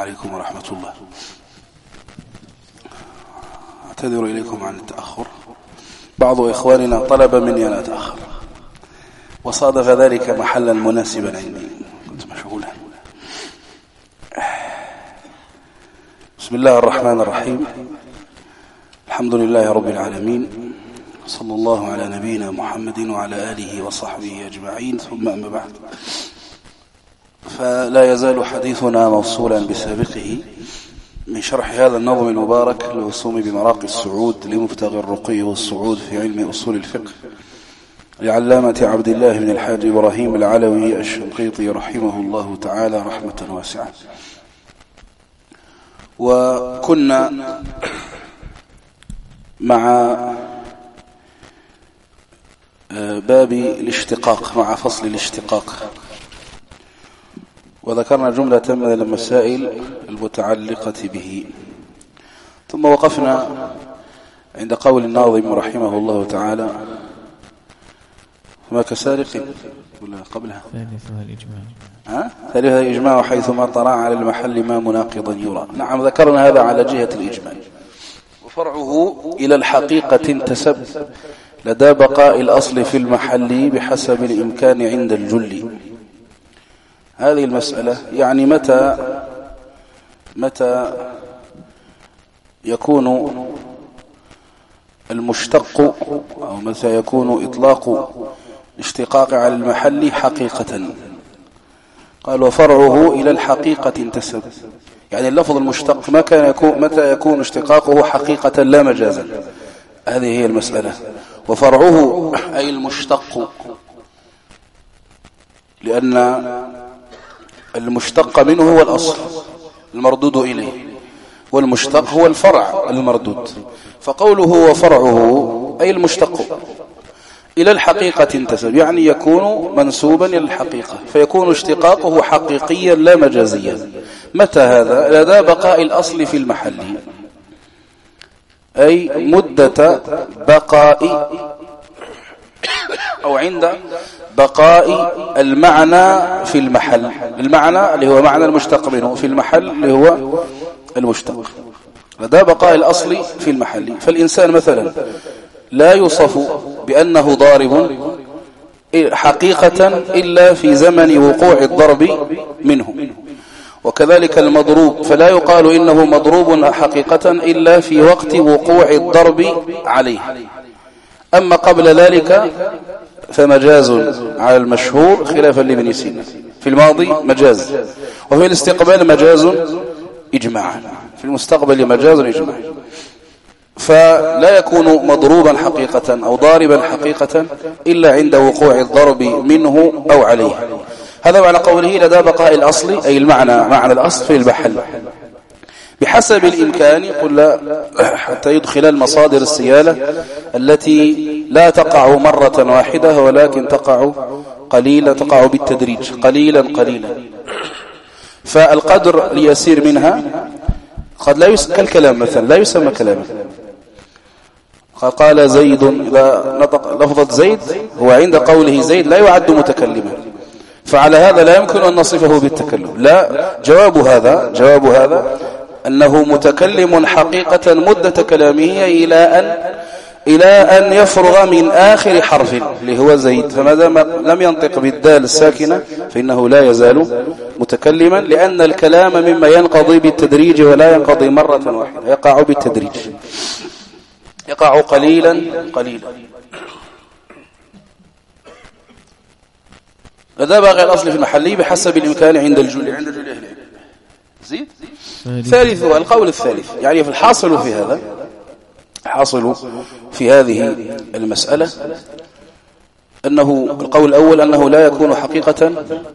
عليكم ورحمة الله. أعتذر إليكم عن التأخر، بعض إخواننا طلب مني أن أتأخر وصادف ذلك محلا مناسبا عندي، كنت مشغولا. بسم الله الرحمن الرحيم، الحمد لله رب العالمين، صلى الله على نبينا محمد وعلى آله وصحبه أجمعين، ثم أما بعد، فلا يزال حديثنا موصولا بسابقه من شرح هذا النظم المبارك الوسوم بمراقي السعود لمبتغي الرقي والصعود في علم أصول الفقه لعلامة عبد الله بن الحاج إبراهيم العلوي الشنقيطي رحمه الله تعالى رحمة واسعة. وكنا مع باب الاشتقاق، مع فصل الاشتقاق، وذكرنا جملة من المسائل المتعلقة به، ثم وقفنا عند قول الناظم رحمه الله تعالى: فما كسارق ولا قبلها ثالثها الإجماع. ثالثها الإجماع حيثما طرأ على المحل ما مناقضا يرى. نعم، ذكرنا هذا على جهة الإجماع. وفرعه إلى الحقيقة انتسب لدى بقاء الأصل في المحل بحسب الإمكان عند الجل. هذه المسألة يعني متى يكون المشتق أو متى يكون إطلاق الاشتقاق على المحل حقيقة. قال: وفرعه إلى الحقيقة انتسب، يعني اللفظ المشتق متى يكون اشتقاقه حقيقة لا مجازا. هذه هي المسألة. وفرعه أي المشتق، لأن المشتق منه هو الأصل المردود إليه، والمشتق هو الفرع المردود. فقوله وفرعه أي المشتق إلى الحقيقة انتسب، يعني يكون منسوبا إلى الحقيقة، فيكون اشتقاقه حقيقيا لا مجازيا. متى هذا؟ لدى بقاء الأصل في المحل، أي مدة بقاء أو عند بقاء المعنى في المحل. المعنى اللي هو معنى المشتق منه في المحل اللي هو المشتق، لدى بقاء الأصل في المحل. فالإنسان مثلا لا يوصف بأنه ضارب حقيقة إلا في زمن وقوع الضرب منه، وكذلك المضروب فلا يقال إنه مضروب حقيقة إلا في وقت وقوع الضرب عليه. أما قبل ذلك فمجاز على المشهور خلافا لابن سينا. في الماضي مجاز، وفي الاستقبال مجاز إجماعا، في المستقبل مجاز إجماعا. فلا يكون مضروبا حقيقة أو ضاربا حقيقة إلا عند وقوع الضرب منه أو عليه. هذا معنى قوله لدى بقاء الأصل، أي معنى الأصل في المحل بحسب الإمكان. قل حتى يدخل المصادر السيالة التي لا تقع مرة واحدة ولكن تقع قليلا، تقع بالتدريج قليلا قليلا. فالقدر ليسير منها قد لا كالكلام مثلا لا يسمى كلاما. قال زيد، إذا نطق لفظة زيد هو عند قوله زيد لا يعد متكلما، فعلى هذا لا يمكن أن نصفه بالتكلم. لا، جواب هذا أنه متكلم حقيقة مدة كلامه إلى أن يفرغ من آخر حرف اللي هو زيد. فما دام لم ينطق بالدال الساكنة فإنه لا يزال متكلما، لأن الكلام مما ينقضي بالتدريج ولا ينقضي مرة واحدة، يقع بالتدريج، يقع قليلا قليلا. لذا باقي الأصل في المحلي بحسب الإمكان عند الجل. زيد ثالثها القول الثالث، يعني في الحاصل في هذا، حاصل في هذه المسألة أنه القول الأول أنه لا يكون حقيقة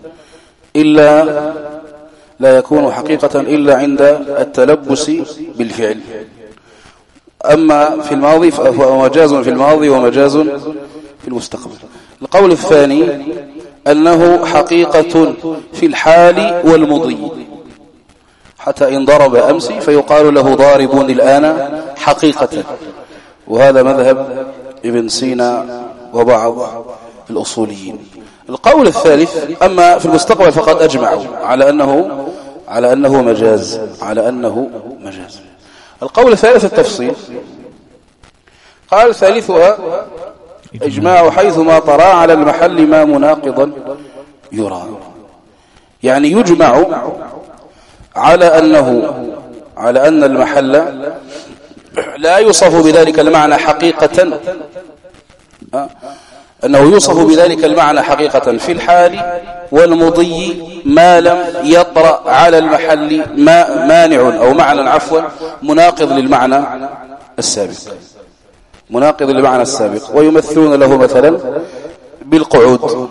إلا عند التلبس بالفعل. أما في الماضي فهو مجاز في الماضي ومجاز في المستقبل. القول الثاني أنه حقيقة في الحال والمضي، حتى إن ضرب أمس فيقال له ضارب الآن حقيقة، وهذا مذهب ابن سينا وبعض الأصوليين. القول الثالث أما في المستقبل فقد أجمعوا على أنه مجاز، على أنه مجاز. القول الثالث التفصيل، قال ثالثها إجماع حيثما طرى على المحل ما مناقضا يرى. يعني يجمع على أن المحل لا يوصف بذلك المعنى حقيقة، أنه يوصف بذلك المعنى حقيقة في الحال والمضي ما لم يطرأ على المحل مانع أو معنى مناقض للمعنى السابق، مناقض للمعنى السابق. ويمثلون له مثلا بالقعود،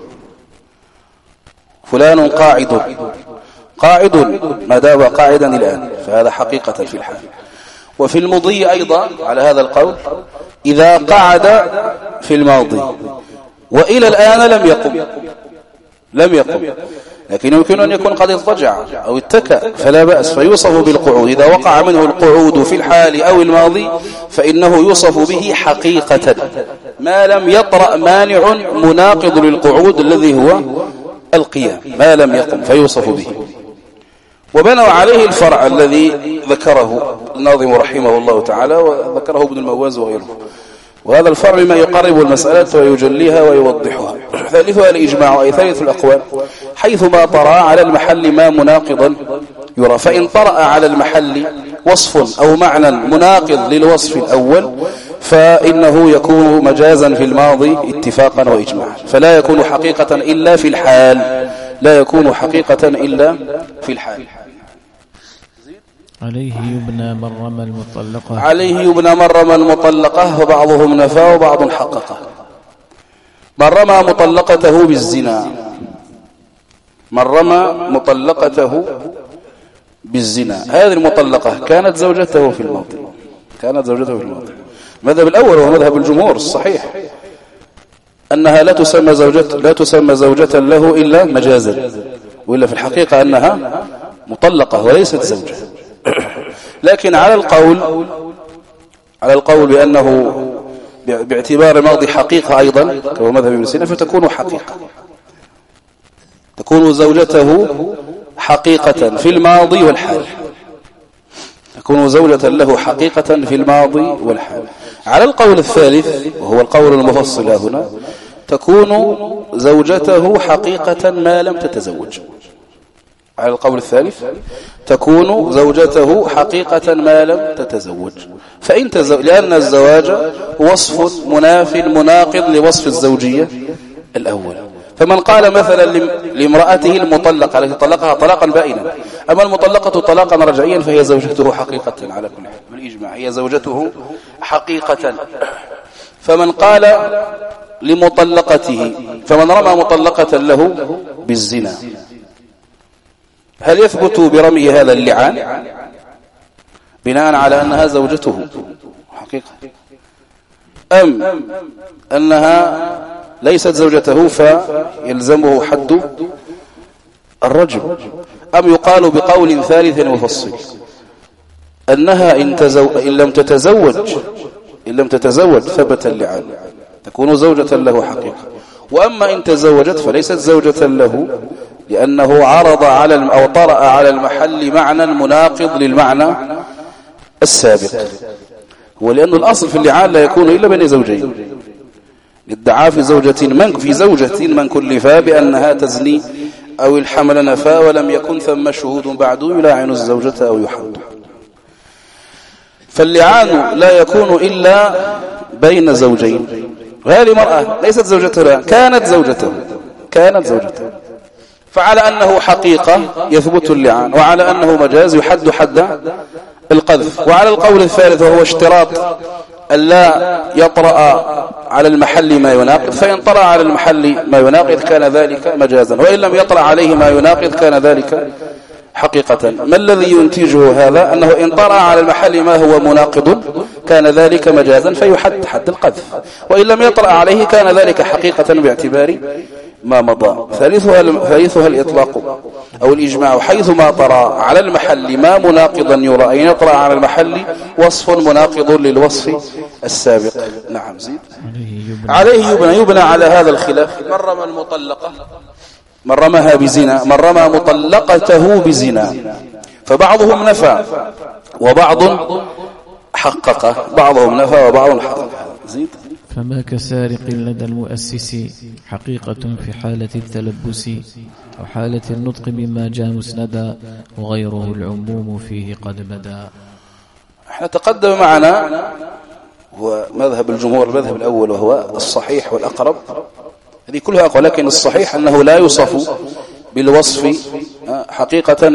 فلان قاعد ما دام قاعدا الآن، فهذا حقيقة في الحال. وفي المضي أيضا على هذا القول، إذا قعد في الماضي وإلى الآن لم يقم، لكن يمكن أن يكون قد اضطجع أو اتكى فلا بأس، فيوصف بالقعود. إذا وقع منه القعود في الحال أو الماضي فإنه يوصف به حقيقة ما لم يطرأ مانع مناقض للقعود الذي هو القيام، ما لم يقم فيوصف به. وبنوا عليه الفرع الذي ذكره الناظم رحمه الله تعالى وذكره ابن المواز وغيره، وهذا الفرع ما يقرب المسألة ويجليها ويوضحها. ثالثها الإجماع، أي ثالث الأقوال، حيثما طرأ على المحل ما مناقضا يرى. فإن طرأ على المحل وصف أو معنى مناقض للوصف الأول فإنه يكون مجازا في الماضي اتفاقا وإجماعا، فلا يكون حقيقة إلا في الحال، لا يكون حقيقة إلا في الحال. عليه يبنى من رمى المطلقة، عليه يبنى من رمى المطلقة، وبعضهم نفى وبعض حققه. من رمى مطلقته بالزنا، من رمى مطلقته بالزنا، هذه المطلقة كانت زوجته في الماضي، المذهب الأول هو مذهب الجمهور الصحيح أنها لا تسمى زوجة له إلا مجازا، وإلا في الحقيقة أنها مطلقة وليست زوجة. لكن على القول بأنه باعتبار الماضي حقيقة أيضا كما مذهب ابن سينا، فتكون حقيقة، تكون زوجته حقيقة في الماضي والحال، تكون زوجة له حقيقة في الماضي والحال. على القول الثالث وهو القول المفصل هنا، تكون زوجته حقيقة ما لم تتزوج. على القول الثالث تكون زوجته حقيقة ما لم تتزوج، لأن الزواج وصف مناقض لوصف الزوجية الأول. فمن قال مثلا لامرأته المطلقة التي طلقها طلاقا بائنا، أما المطلقة طلاقا رجعيا فهي زوجته حقيقة على كل حال بالإجماع، هي زوجته حقيقة. فمن قال لمطلقته، فمن رمى مطلقة له بالزنا، هل يثبت برمي هذا اللعان بناء على أنها زوجته حقيقة، أم أنها ليست زوجته فيلزمه حد الرجم، أم يقال بقول ثالث مفصل أنها إن لم تتزوج ثبت اللعان، تكون زوجة له حقيقة. وأما إن تزوجت فليست زوجة له، لأنه عرض أو طرأ على المحل معنى مناقض للمعنى السابق. ولأن الأصل في اللعان لا يكون إلا بين زوجين، للدعاء في زوجة من كلفا بأنها تزني أو الحمل نفا ولم يكن ثم شهود بعد يلاعن الزوجة أو يحد. فاللعان لا يكون إلا بين زوجين، وهذه مرأة ليست زوجته لا، كانت زوجته، فعلى أنه حقيقة يثبت اللعان، وعلى أنه مجاز يحد حد القذف. وعلى القول الثالث وهو اشتراط ألا يطرأ على المحل ما يناقض، فإن طرأ على المحل ما يناقض كان ذلك مجازا، وإن لم يطرأ عليه ما يناقض كان ذلك حقيقة. ما الذي ينتجه هذا؟ أنه إن طرأ على المحل ما هو مناقض كان ذلك مجازا فيحد حد القذف، وإن لم يطرأ عليه كان ذلك حقيقة باعتبار ما مضى. ثالثها الإطلاق أو الإجماع، حيثما طرأ على المحل ما مناقضا يرى، أن يطرأ على المحل وصف مناقض للوصف السابق. نعم زيد. عليه يبنى على هذا الخلاف. من رمى المطلقة من رماها بزنا، من رمى مطلقته بزنا. فبعضهم نفى وبعض حقق، بعضهم نفى وبعض حقق. زيد. فما كسارق لدى المؤسس حقيقة في حالة التلبس أو حالة النطق بما جاء مسندا وغيره العموم فيه قد بدا. احنا تقدم معنا هو مذهب الجمهور، المذهب الأول وهو الصحيح والأقرب، هذه كلها أقوى، لكن الصحيح أنه لا يوصف بالوصف حقيقة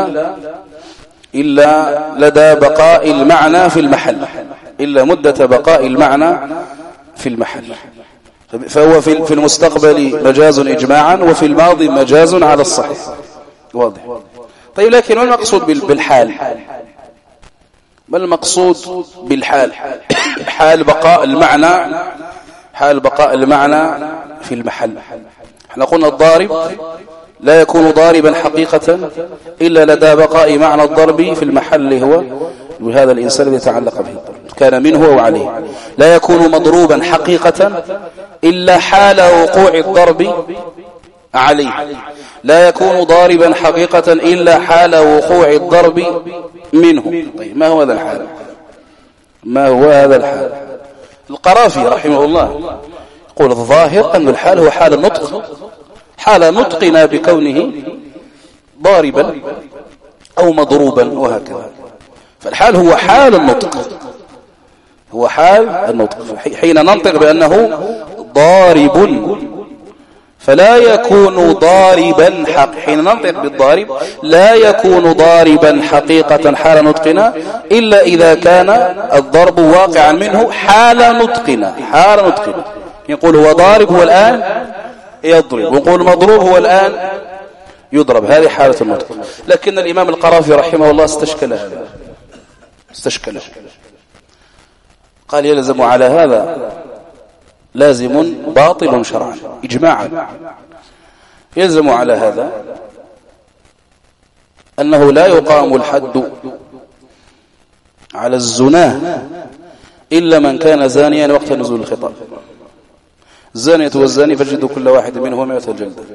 إلا لدى بقاء المعنى في المحل، إلا مدة بقاء المعنى في المحل. فهو في المستقبل مجاز إجماعا، وفي الماضي مجاز على الصحيح. واضح. طيب، لكن ما المقصود بالحال؟ ما المقصود بالحال؟ حال بقاء المعنى، حال بقاء المعنى في المحل. احنا قلنا الضارب لا يكون ضاربا حقيقة إلا لدى بقاء معنى الضرب في المحل، هو وهذا الإنسان الذي يتعلق به كان منه وعليه. لا يكون مضروبا حقيقة إلا حال وقوع الضرب عليه. لا يكون ضاربا حقيقة إلا حال وقوع الضرب منه. طيب، ما هو هذا الحال؟ ما هو هذا الحال؟ القرافي رحمه الله يقول الظاهر أن الحال هو حال النطق، حال نطقنا بكونه ضاربا أو مضروبا وهكذا. فالحال هو حال النطق، هو حال النطق. حين ننطق بأنه ضارب فلا يكون ضاربا حين ننطق بالضارب لا يكون ضاربا حقيقة حال نطقنا إلا إذا كان الضرب واقعا منه حال نطقنا. حال نطقنا يقول هو ضارب هو الآن يضرب، ويقول مضروب هو الآن يضرب. هذه حالة النطق. لكن الإمام القرافي رحمه الله استشكل هذا، استشكل، قال يلزم على هذا لازم باطل شرعا إجماعا. يلزم على هذا أنه لا يقام الحد على الزنا إلا من كان زانيا وقت نزول الخطاب. الزانية والزاني فاجلدوا كل واحد منهما 100 جلدة.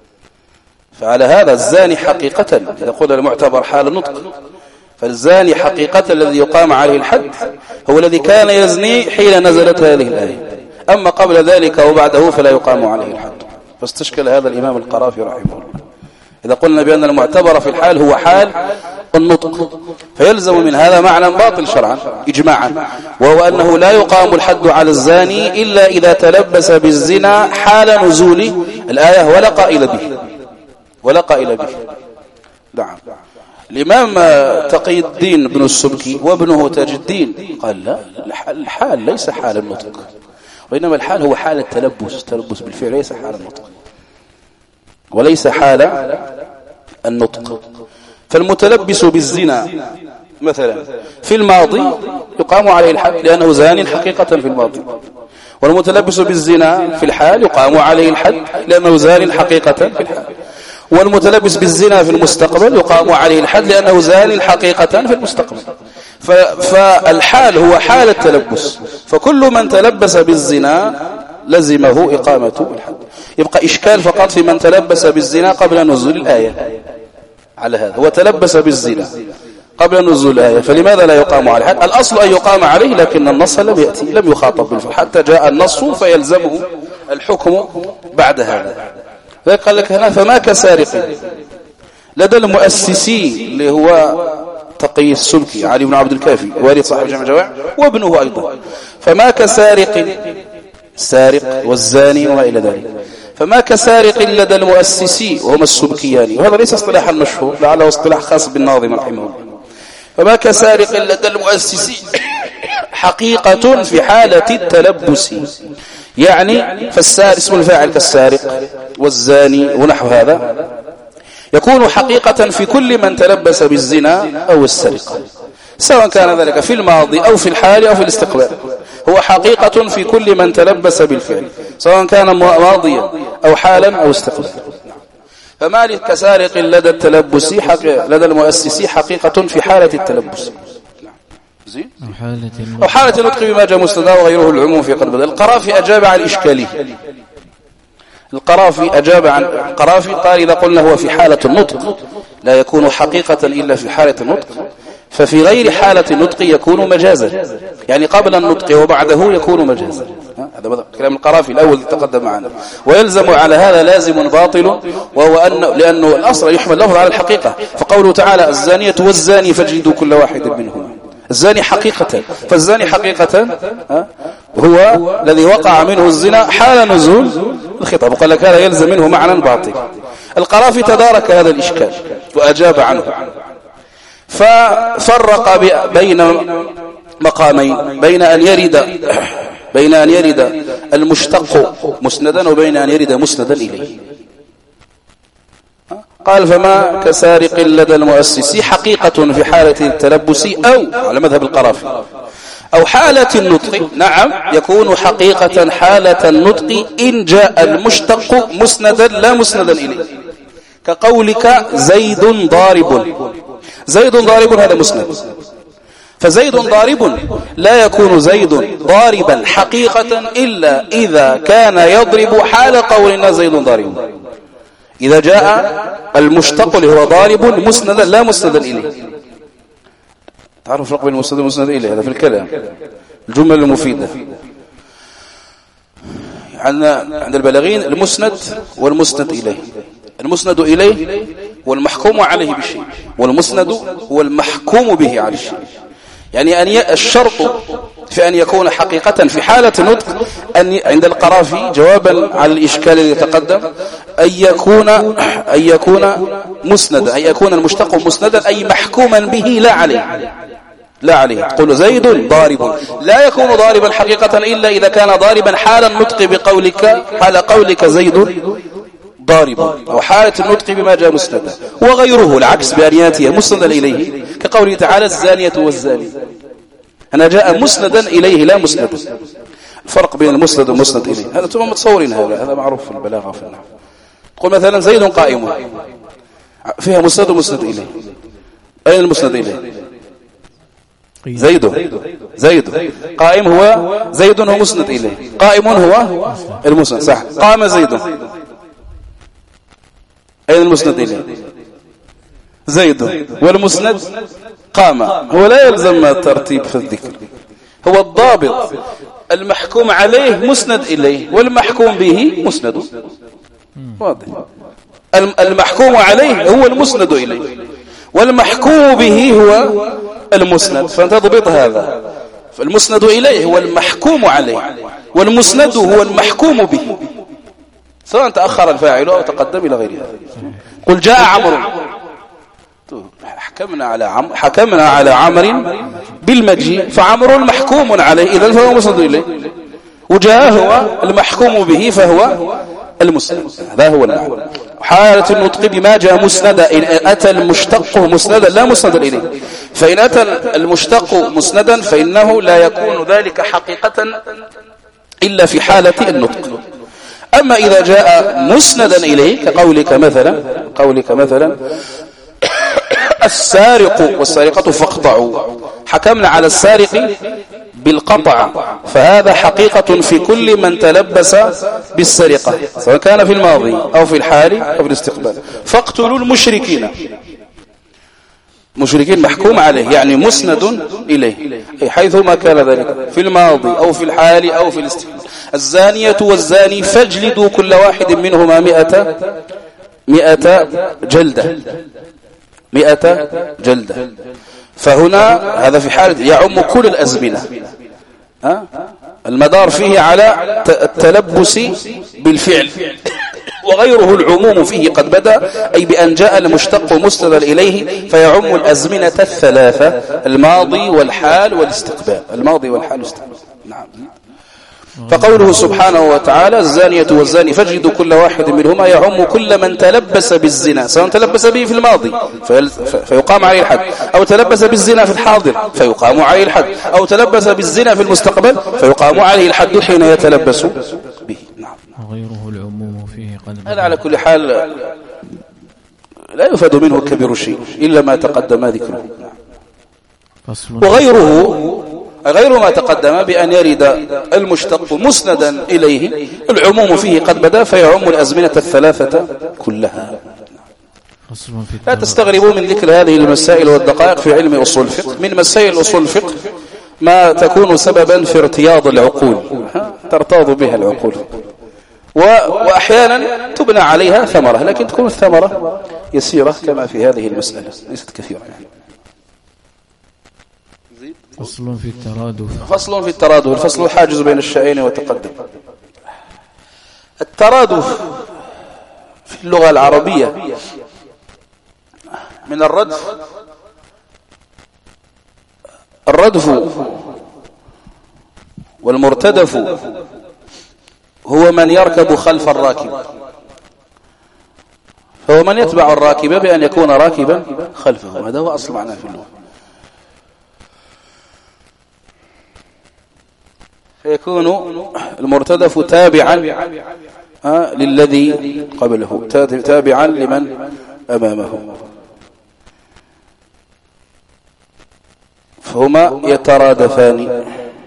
فعلى هذا الزاني حقيقة إذا قلنا المعتبر حال النطق، فالزاني حقيقة الذي يقام عليه الحد هو الذي كان يزني حين نزلت هذه الآية. أما قبل ذلك وبعده فلا يقام عليه الحد. فاستشكل هذا الإمام القرافي رحمه الله. إذا قلنا بأن المعتبر في الحال هو حال النطق، فيلزم من هذا معنى باطل شرعا إجماعا، وهو أنه لا يقام الحد على الزاني إلا إذا تلبس بالزنا حال نزول الآية ولا قائل به، ولا قائل به. نعم. الإمام تقي الدين بن السبكي وابنه تاج الدين قال لا، الحال ليس حال النطق، وإنما الحال هو حال التلبس بالفعل، ليس حال النطق وليس حال النطق. فالمتلبس بالزنا مثلا في الماضي يقام عليه الحد لأنه زان حقيقة في الماضي، والمتلبس بالزنا في الحال يقام عليه الحد لأنه زان حقيقة في الحال، والمتلبس بالزنا في المستقبل يقام عليه الحد لأنه زان حقيقة في المستقبل. فالحال هو حال التلبس، فكل من تلبس بالزنا لزمه إقامة الحد. يبقى إشكال فقط في من تلبس بالزنا قبل نزول الآية. على هذا هو تلبس بالزنا قبل نزول الآية، فلماذا لا يقام عليه الحد؟ الأصل أن يقام عليه، لكن النص لم يأتي، لم يخاطب بالفعل حتى جاء النص فيلزمه الحكم بعد هذا. قال لك هنا فما كسارق لدى المؤسسي اللي هو تقي السبكي علي بن عبد الكافي والد صاحب جامع الجوامع وابنه أيضا، فما كسارق، السارق والزاني وما إلى ذلك، فما كسارق لدى المؤسسي وهم السبكيان، وهذا ليس اصطلاحا مشهور، لعله اصطلاح خاص بالناظم رحمه الله. فما كسارق لدى المؤسسي حقيقة في حالة التلبس، يعني فالسارق اسم الفاعل كالسارق والزاني ونحو هذا يكون حقيقة في كل من تلبس بالزنا أو السرقة، سواء كان ذلك في الماضي أو في الحال أو في الاستقبال، هو حقيقة في كل من تلبس بالفعل سواء كان ماضيا أو حالا أو استقبالا. فما كسارق لدى التلبس لدى المؤسسي حقيقة في حالة التلبس أو حالة النطق بما جاء مستدى وغيره العموم في قلب. القرافي أجاب على الإشكالية، القرافي أجاب عن القرافي قال إذا قلنا هو في حالة النطق لا يكون حقيقة إلا في حالة النطق، ففي غير حالة النطق يكون مجازا، يعني قبل النطق وبعده يكون مجازا. هذا كلام القرافي الأول تقدم معنا. ويلزم على هذا لازم باطل، وهو لأنه الأصل يحمل لفظ على الحقيقة، فقوله تعالى الزانية والزاني فاجلدوا كل واحد منهما، الزاني حقيقة، فالزاني حقيقة هو الذي وقع منه الزنا حال نزول الخطاب، وقال لك هذا يلزم منه معنى باطل. القرافي تدارك هذا الإشكال وأجاب عنه، ففرق بين مقامين، بين أن يرد المشتق مسندا وبين أن يرد مسندا إليه. قال فما كسارق لدى المؤسس حقيقة في حالة التلبس أو على مذهب القرافي أو حالة النطق، نعم يكون حقيقة حالة النطق إن جاء المشتق مسندا لا مسندا إليه، كقولك زيد ضارب، زيد ضارب هذا مسند، فزيد ضارب لا يكون زيد ضاربا حقيقة إلا إذا كان يضرب حال قولنا زيد ضارب، إذا جاء المشتق اللي هو ضارب مسندا لا مسندا إليه. تعرف الفرق بين المسند والمسند إليه؟ هذا في الكلام الجمل المفيدة. عند البلاغين المسند والمسند إليه، المسند إليه والمحكوم عليه بالشيء، والمسند هو المحكوم به على الشيء. يعني الشرط في أن يكون حقيقة في حالة النطق عند القرافي جوابا على الإشكال الذي يتقدم أن يكون مسندا، أن يكون المشتق مسندا أي محكوما به لا عليه. قل زيد ضارب، لا يكون ضاربا حقيقة إلا إذا كان ضاربا حال النطق بقولك، حال قولك زيد ضارب، أو حالة النطق بما جاء مسندا، وغيره العكس بأن يأتي مسندا إليه، كقوله تعالى الزانية والزاني، أنا جاء مسندا إليه لا مسندا. الفرق بين المسند والمسند إليه هذا ثم متصورين، هذا معروف في البلاغة وفي النحو. تقول مثلا زيد قائم، فيها مسند ومسند إليه، أين المسند إليه؟ زيد قائم هو زيد هو مسند إليه، قائم هو المسند، صح، قام زيد، أين المسند إليه؟ زيد، والمسند قام، هو لا يلزم الترتيب في الذكر، هو الضابط المحكوم عليه مسند إليه والمحكوم به مسند، واضح. المحكوم عليه هو المسند إليه والمحكوم به هو المسند، فأنت تضبط هذا، فالمسند إليه هو المحكوم عليه والمسند هو المحكوم به، سواء تأخر الفاعل أو تقدم إلى غير هذا. قل جاء عمرو، حكمنا على عمرو بالمجيء، فعمرو محكوم عليه إذن فهو مسند إليه، وجاء هو المحكوم به فهو المسند. هذا هو المعنى. حالة النطق بما جاء مسندا إن أتى المشتق مسندا لا مسند إليه، فإن أتى المشتق مسندا فإنه لا يكون ذلك حقيقة إلا في حالة النطق. أما إذا جاء مسندا إليه كقولك مثلا السارق والسارقة فاقطعوا، حكمنا على السارق بالقطع، فهذا حقيقة في كل من تلبس بالسرقة سواء كان في الماضي أو في الحال أو في الاستقبال. فاقتلوا المشركين، مشركين محكوم عليه يعني مسند إليه حيثما كان ذلك في الماضي أو في الحال أو في الاستقبال. الزانية والزاني فاجلدوا كل واحد منهما 100 جلدة. فهنا هذا في حالة يعم كل الأزمنة، المدار فيه على التلبس بالفعل، وغيره العموم فيه قد بدأ، أي بأن جاء المشتق مسندا إليه فيعم الأزمنة الثلاثة، الماضي والحال والاستقبال، نعم. فقوله سبحانه وتعالى الزانية والزاني فاجلدوا كل واحد منهما يعم كل من تلبس بالزنا، سواء تلبس به في الماضي فيقام عليه الحد، أو تلبس بالزنا في الحاضر فيقام عليه الحد، أو تلبس بالزنا في المستقبل فيقام عليه الحد حين يتلبس به. نعم. وغيره العموم فيه قد هذا على كل حال لا يفاد منه كبير شيء إلا ما تقدم ذكره. وغيره غير ما تقدم بأن يرد المشتق مسندا إليه العموم فيه قد بدا فيعم الأزمنة الثلاثة كلها. لا تستغربوا من ذكر هذه المسائل والدقائق في علم أصول الفقه. من مسائل أصول الفقه ما تكون سببا في ارتياض العقول، ترتاض بها العقول، وأحيانا تبنى عليها ثمرة، لكن تكون الثمرة يسيرة كما في هذه المسألة، ليست كثيرة يعني. فصل في الترادف. فصل في الترادف، الفصل الحاجز بين الشيئين وتقدم. الترادف في اللغة العربية من الردف. الردف والمرتدف هو من يركب خلف الراكب، فهو من يتبع الراكب بأن يكون راكبا خلفه، هذا هو أصل معناه في اللغة. فيكون المرتدف تابعا للذي قبله، تابعا لمن أمامه، فهما يترادفان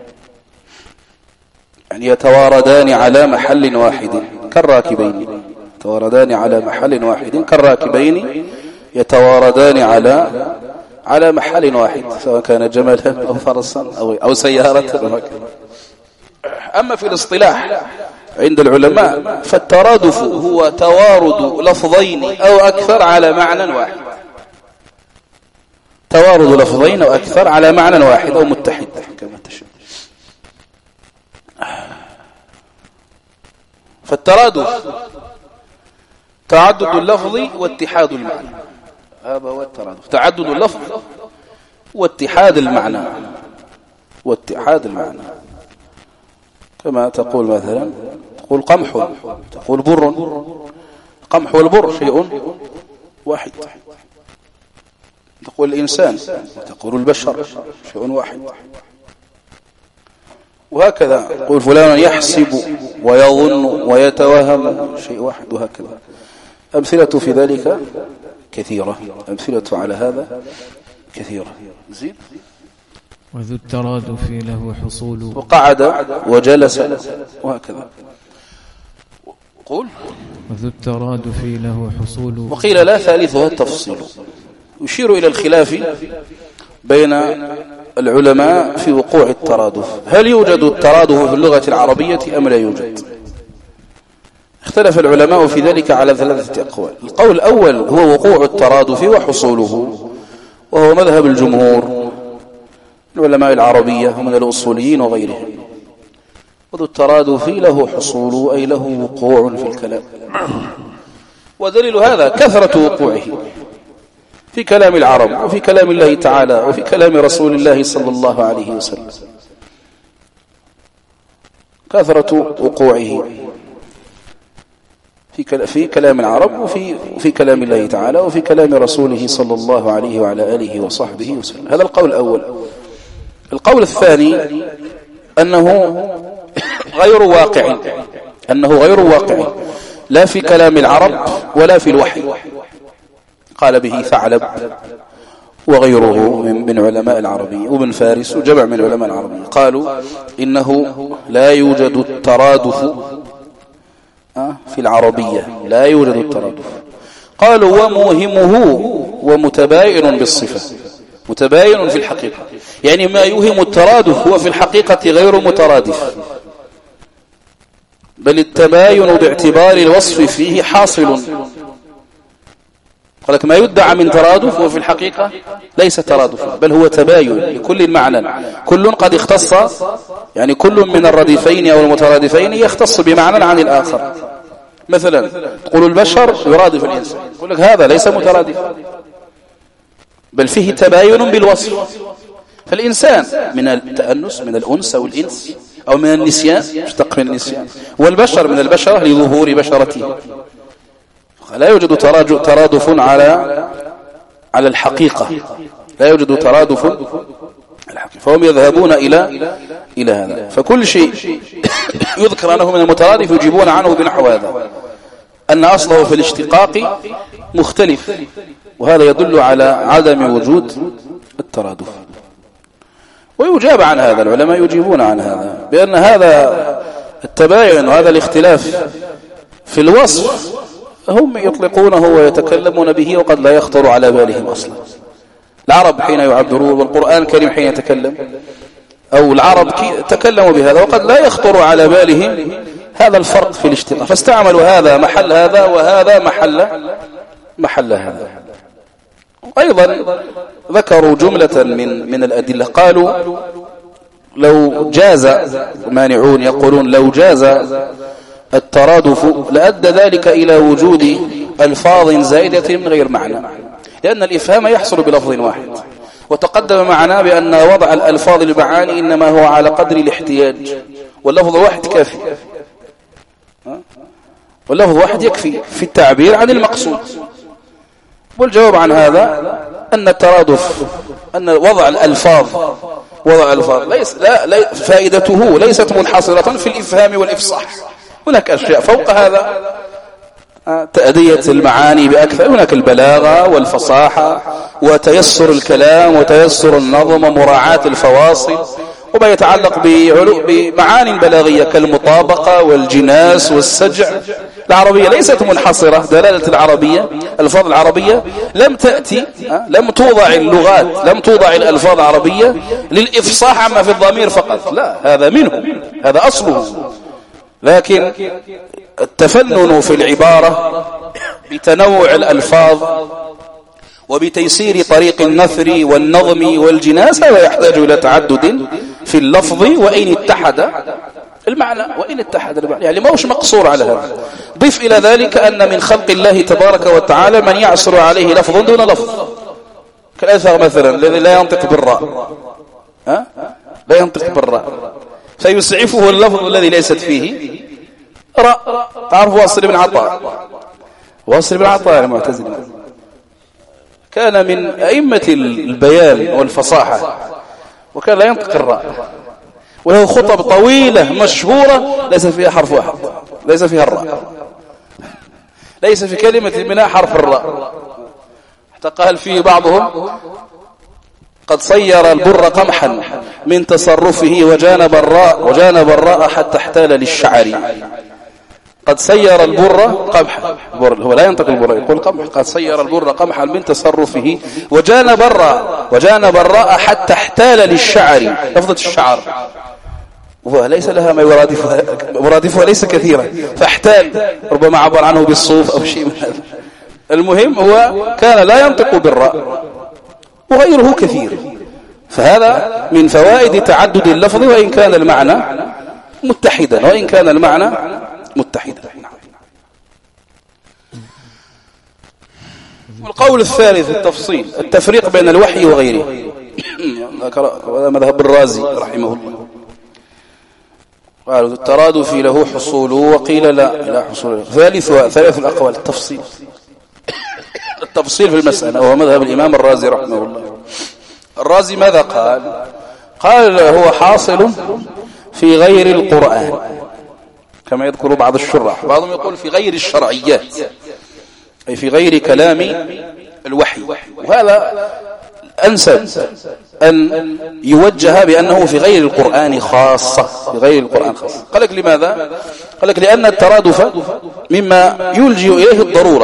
يعني يتواردان على محل واحد كالراكبين، يتواردان على محل واحد كالراكبين يتواردان على محل واحد، سواء كان جملا أو فرسا أو سيارة. أما في الاصطلاح عند العلماء فالترادف هو توارد لفظين أو أكثر على معنى واحد، توارد لفظين أو أكثر على معنى واحد أو متحد كما تشاء. فالترادف تعدد اللفظ واتحاد المعنى، هذا هو الترادف، تعدد اللفظ واتحاد المعنى، واتحاد المعنى. كما تقول مثلا تقول قمح، تقول بر، قمح والبر شيء واحد. تقول الإنسان، تقول البشر شيء واحد. وهكذا تقول فلان يحسب ويظن ويتوهم شيء واحد، وهكذا. أمثلة في ذلك كثيرة، أمثلة على هذا كثيرة. زين. وذو الترادف له حصول، وقعد وجلس وهكذا. قول وذو الترادف له حصول، وقيل لا ثالثها التفصيل. يشير إلى الخلاف بين العلماء في وقوع الترادف، هل يوجد الترادف في اللغة العربية أم لا يوجد؟ اختلف العلماء في ذلك على 3 أقوال. القول الأول هو وقوع الترادف وحصوله، وهو مذهب الجمهور العلماء العربية ومن الأصوليين وغيرهم. وذو الترادف له حصول أي له وقوع في الكلام، ودليل هذا كثرة وقوعه في كلام العرب وفي كلام الله تعالى وفي كلام رسول الله صلى الله عليه وسلم، كثرة وقوعه في كلام العرب وفي كلام الله تعالى وفي كلام رسوله صلى الله عليه وعلى آله وصحبه وسلم. هذا القول الأول. القول الثاني أنه غير واقع، أنه غير واقع لا في كلام العرب ولا في الوحي. قال به ثعلب وغيره من علماء العربية، وابن فارس وجمع من علماء العربية، قالوا إنه لا يوجد الترادف في العربية، لا يوجد الترادف. قالوا وموهمه ومتباين بالصفة، متباين في الحقيقة، يعني ما يوهم الترادف هو في الحقيقة غير مترادف، بل التباين باعتبار الوصف فيه حاصل. قال لك ما يدعى من ترادف وفي الحقيقة ليس ترادفا، بل هو تباين لكل معنى، كل قد اختص، يعني كل من الرديفين أو المترادفين يختص بمعنى عن الآخر. مثلا تقول البشر يرادف الإنسان، يقول لك هذا ليس مترادفا، بل فيه تباين بالوصف. فالإنسان من التأنس، من الأنس أو الإنس، أو من النسيان، اشتق من النسيان، والبشر من البشرة لظهور بشرته. لا يوجد ترادف على الحقيقة، لا يوجد ترادف على الحقيقة، فهم يذهبون إلى هذا. فكل شيء يذكر أنه من المترادف يجيبون عنه بنحو هذا، أن أصله في الاشتقاق مختلف، وهذا يدل على عدم وجود الترادف. ويجاب عن هذا، العلماء يجيبون عن هذا بأن هذا التباين وهذا الاختلاف في الوصف هم يطلقونه ويتكلمون به وقد لا يخطر على بالهم أصلا. العرب حين يعبرون والقرآن الكريم حين يتكلم أو العرب تكلموا بهذا وقد لا يخطر على بالهم هذا الفرق في الاشتقاق، فاستعملوا هذا محل هذا وهذا محل هذا. أيضا ذكروا جملة من الأدلة، قالوا لو جاز، المانعون يقولون لو جاز الترادف لأدى ذلك إلى وجود ألفاظ زائدة من غير معنى، لأن الإفهام يحصل بلفظ واحد، وتقدم معنا بأن وضع الألفاظ المعاني إنما هو على قدر الاحتياج، واللفظ الواحد كافي، واللفظ واحد يكفي في التعبير عن المقصود. والجواب عن هذا أن الترادف، أن وضع الألفاظ لا فائدته ليست منحصرة في الإفهام والإفصاح، هناك أشياء فوق هذا، تأدية المعاني بأكثر، هناك البلاغة والفصاحة وتيسر الكلام وتيسر النظم ومراعاة الفواصل، وما يتعلق بمعاني بلاغية كالمطابقة والجناس والسجع. العربية ليست منحصرة، دلالة العربية، الألفاظ العربية لم تأتي، لم توضع اللغات، لم توضع الألفاظ العربية للإفصاح عما في الضمير فقط، لا، هذا منه، هذا أصله. لكن التفنن في العبارة بتنوع الألفاظ وبتيسير طريق النثر والنظم والجناس هذا يحتاج إلى تعدد في اللفظ وإن اتحد المعنى، يعني ما هوش مقصور على هذا. ضف إلى ذلك أن من خلق الله تبارك وتعالى من يعصر عليه لفظ دون لفظ، كالأثر مثلا الذي لا ينطق بالراء، لا ينطق بالراء فيسعفه اللفظ الذي ليست فيه راء. تعرف واصل بن عطاء المعتزلي كان من أئمة البيان والفصاحة، وكان لا ينطق الراء، وله خطب طويلة مشهورة ليس فيها حرف واحد، ليس فيها الراء، ليس في كلمة منها حرف الراء، حتى قال فيه بعضهم قد صير البر قمحا من تصرفه وجانب الراء حتى احتال للشعر. قد صير البر قمحا، هو لا ينطق البر، يقول قمح. قد صير البر قمحا من تصرفه وجانب الراء حتى احتال للشعر، لفظة الشعر وليس لها ما مرادفها ليس كثيرا، فاحتال ربما عبر عنه بالصوف أو شيء من هذا. المهم هو كان لا ينطق بالراء وغيره كثير، فهذا من فوائد تعدد اللفظ وإن كان المعنى متحدا. والقول الثالث التفصيل، التفريق بين الوحي وغيره، هذا مذهب الرازي رحمه الله. قالوا الترادف له حصول وقيل لا حصول. ثالث الأقوال التفصيل في المسألة، وهو مذهب الإمام الرازي رحمه الله. الرازي ماذا قال هو حاصل في غير القرآن كما يذكر بعض الشراح، بعضهم يقول في غير الشرعيات أي في غير كلام الوحي، وهذا أنسب أن يوجه بأنه في غير القرآن خاصة، قال لك لماذا؟ قال لك لأن الترادف مما يلجئ إليه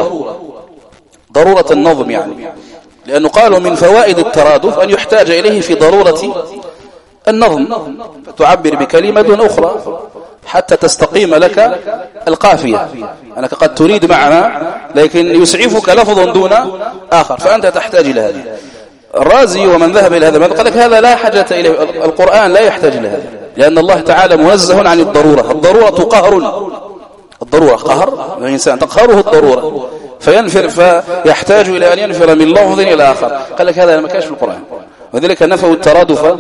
ضرورة النظم، يعني لأنه قالوا من فوائد الترادف أن يحتاج إليه في ضرورة النظم، تعبر بكلمة دون أخرى حتى تستقيم لك القافية، أنك قد تريد معنى لكن يسعفك لفظ دون آخر، فأنت تحتاج إلى هذا. الرازي ومن ذهب إلى هذا قال لك هذا لا حاجة إليه، القرآن لا يحتاج إلى هذا، لأن الله تعالى منزه عن الضرورة قهر الإنسان تقهره الضرورة فيحتاج إلى أن ينفر من لفظ إلى آخر. قال لك هذا ما كانش في القرآن، وذلك نفوا الترادف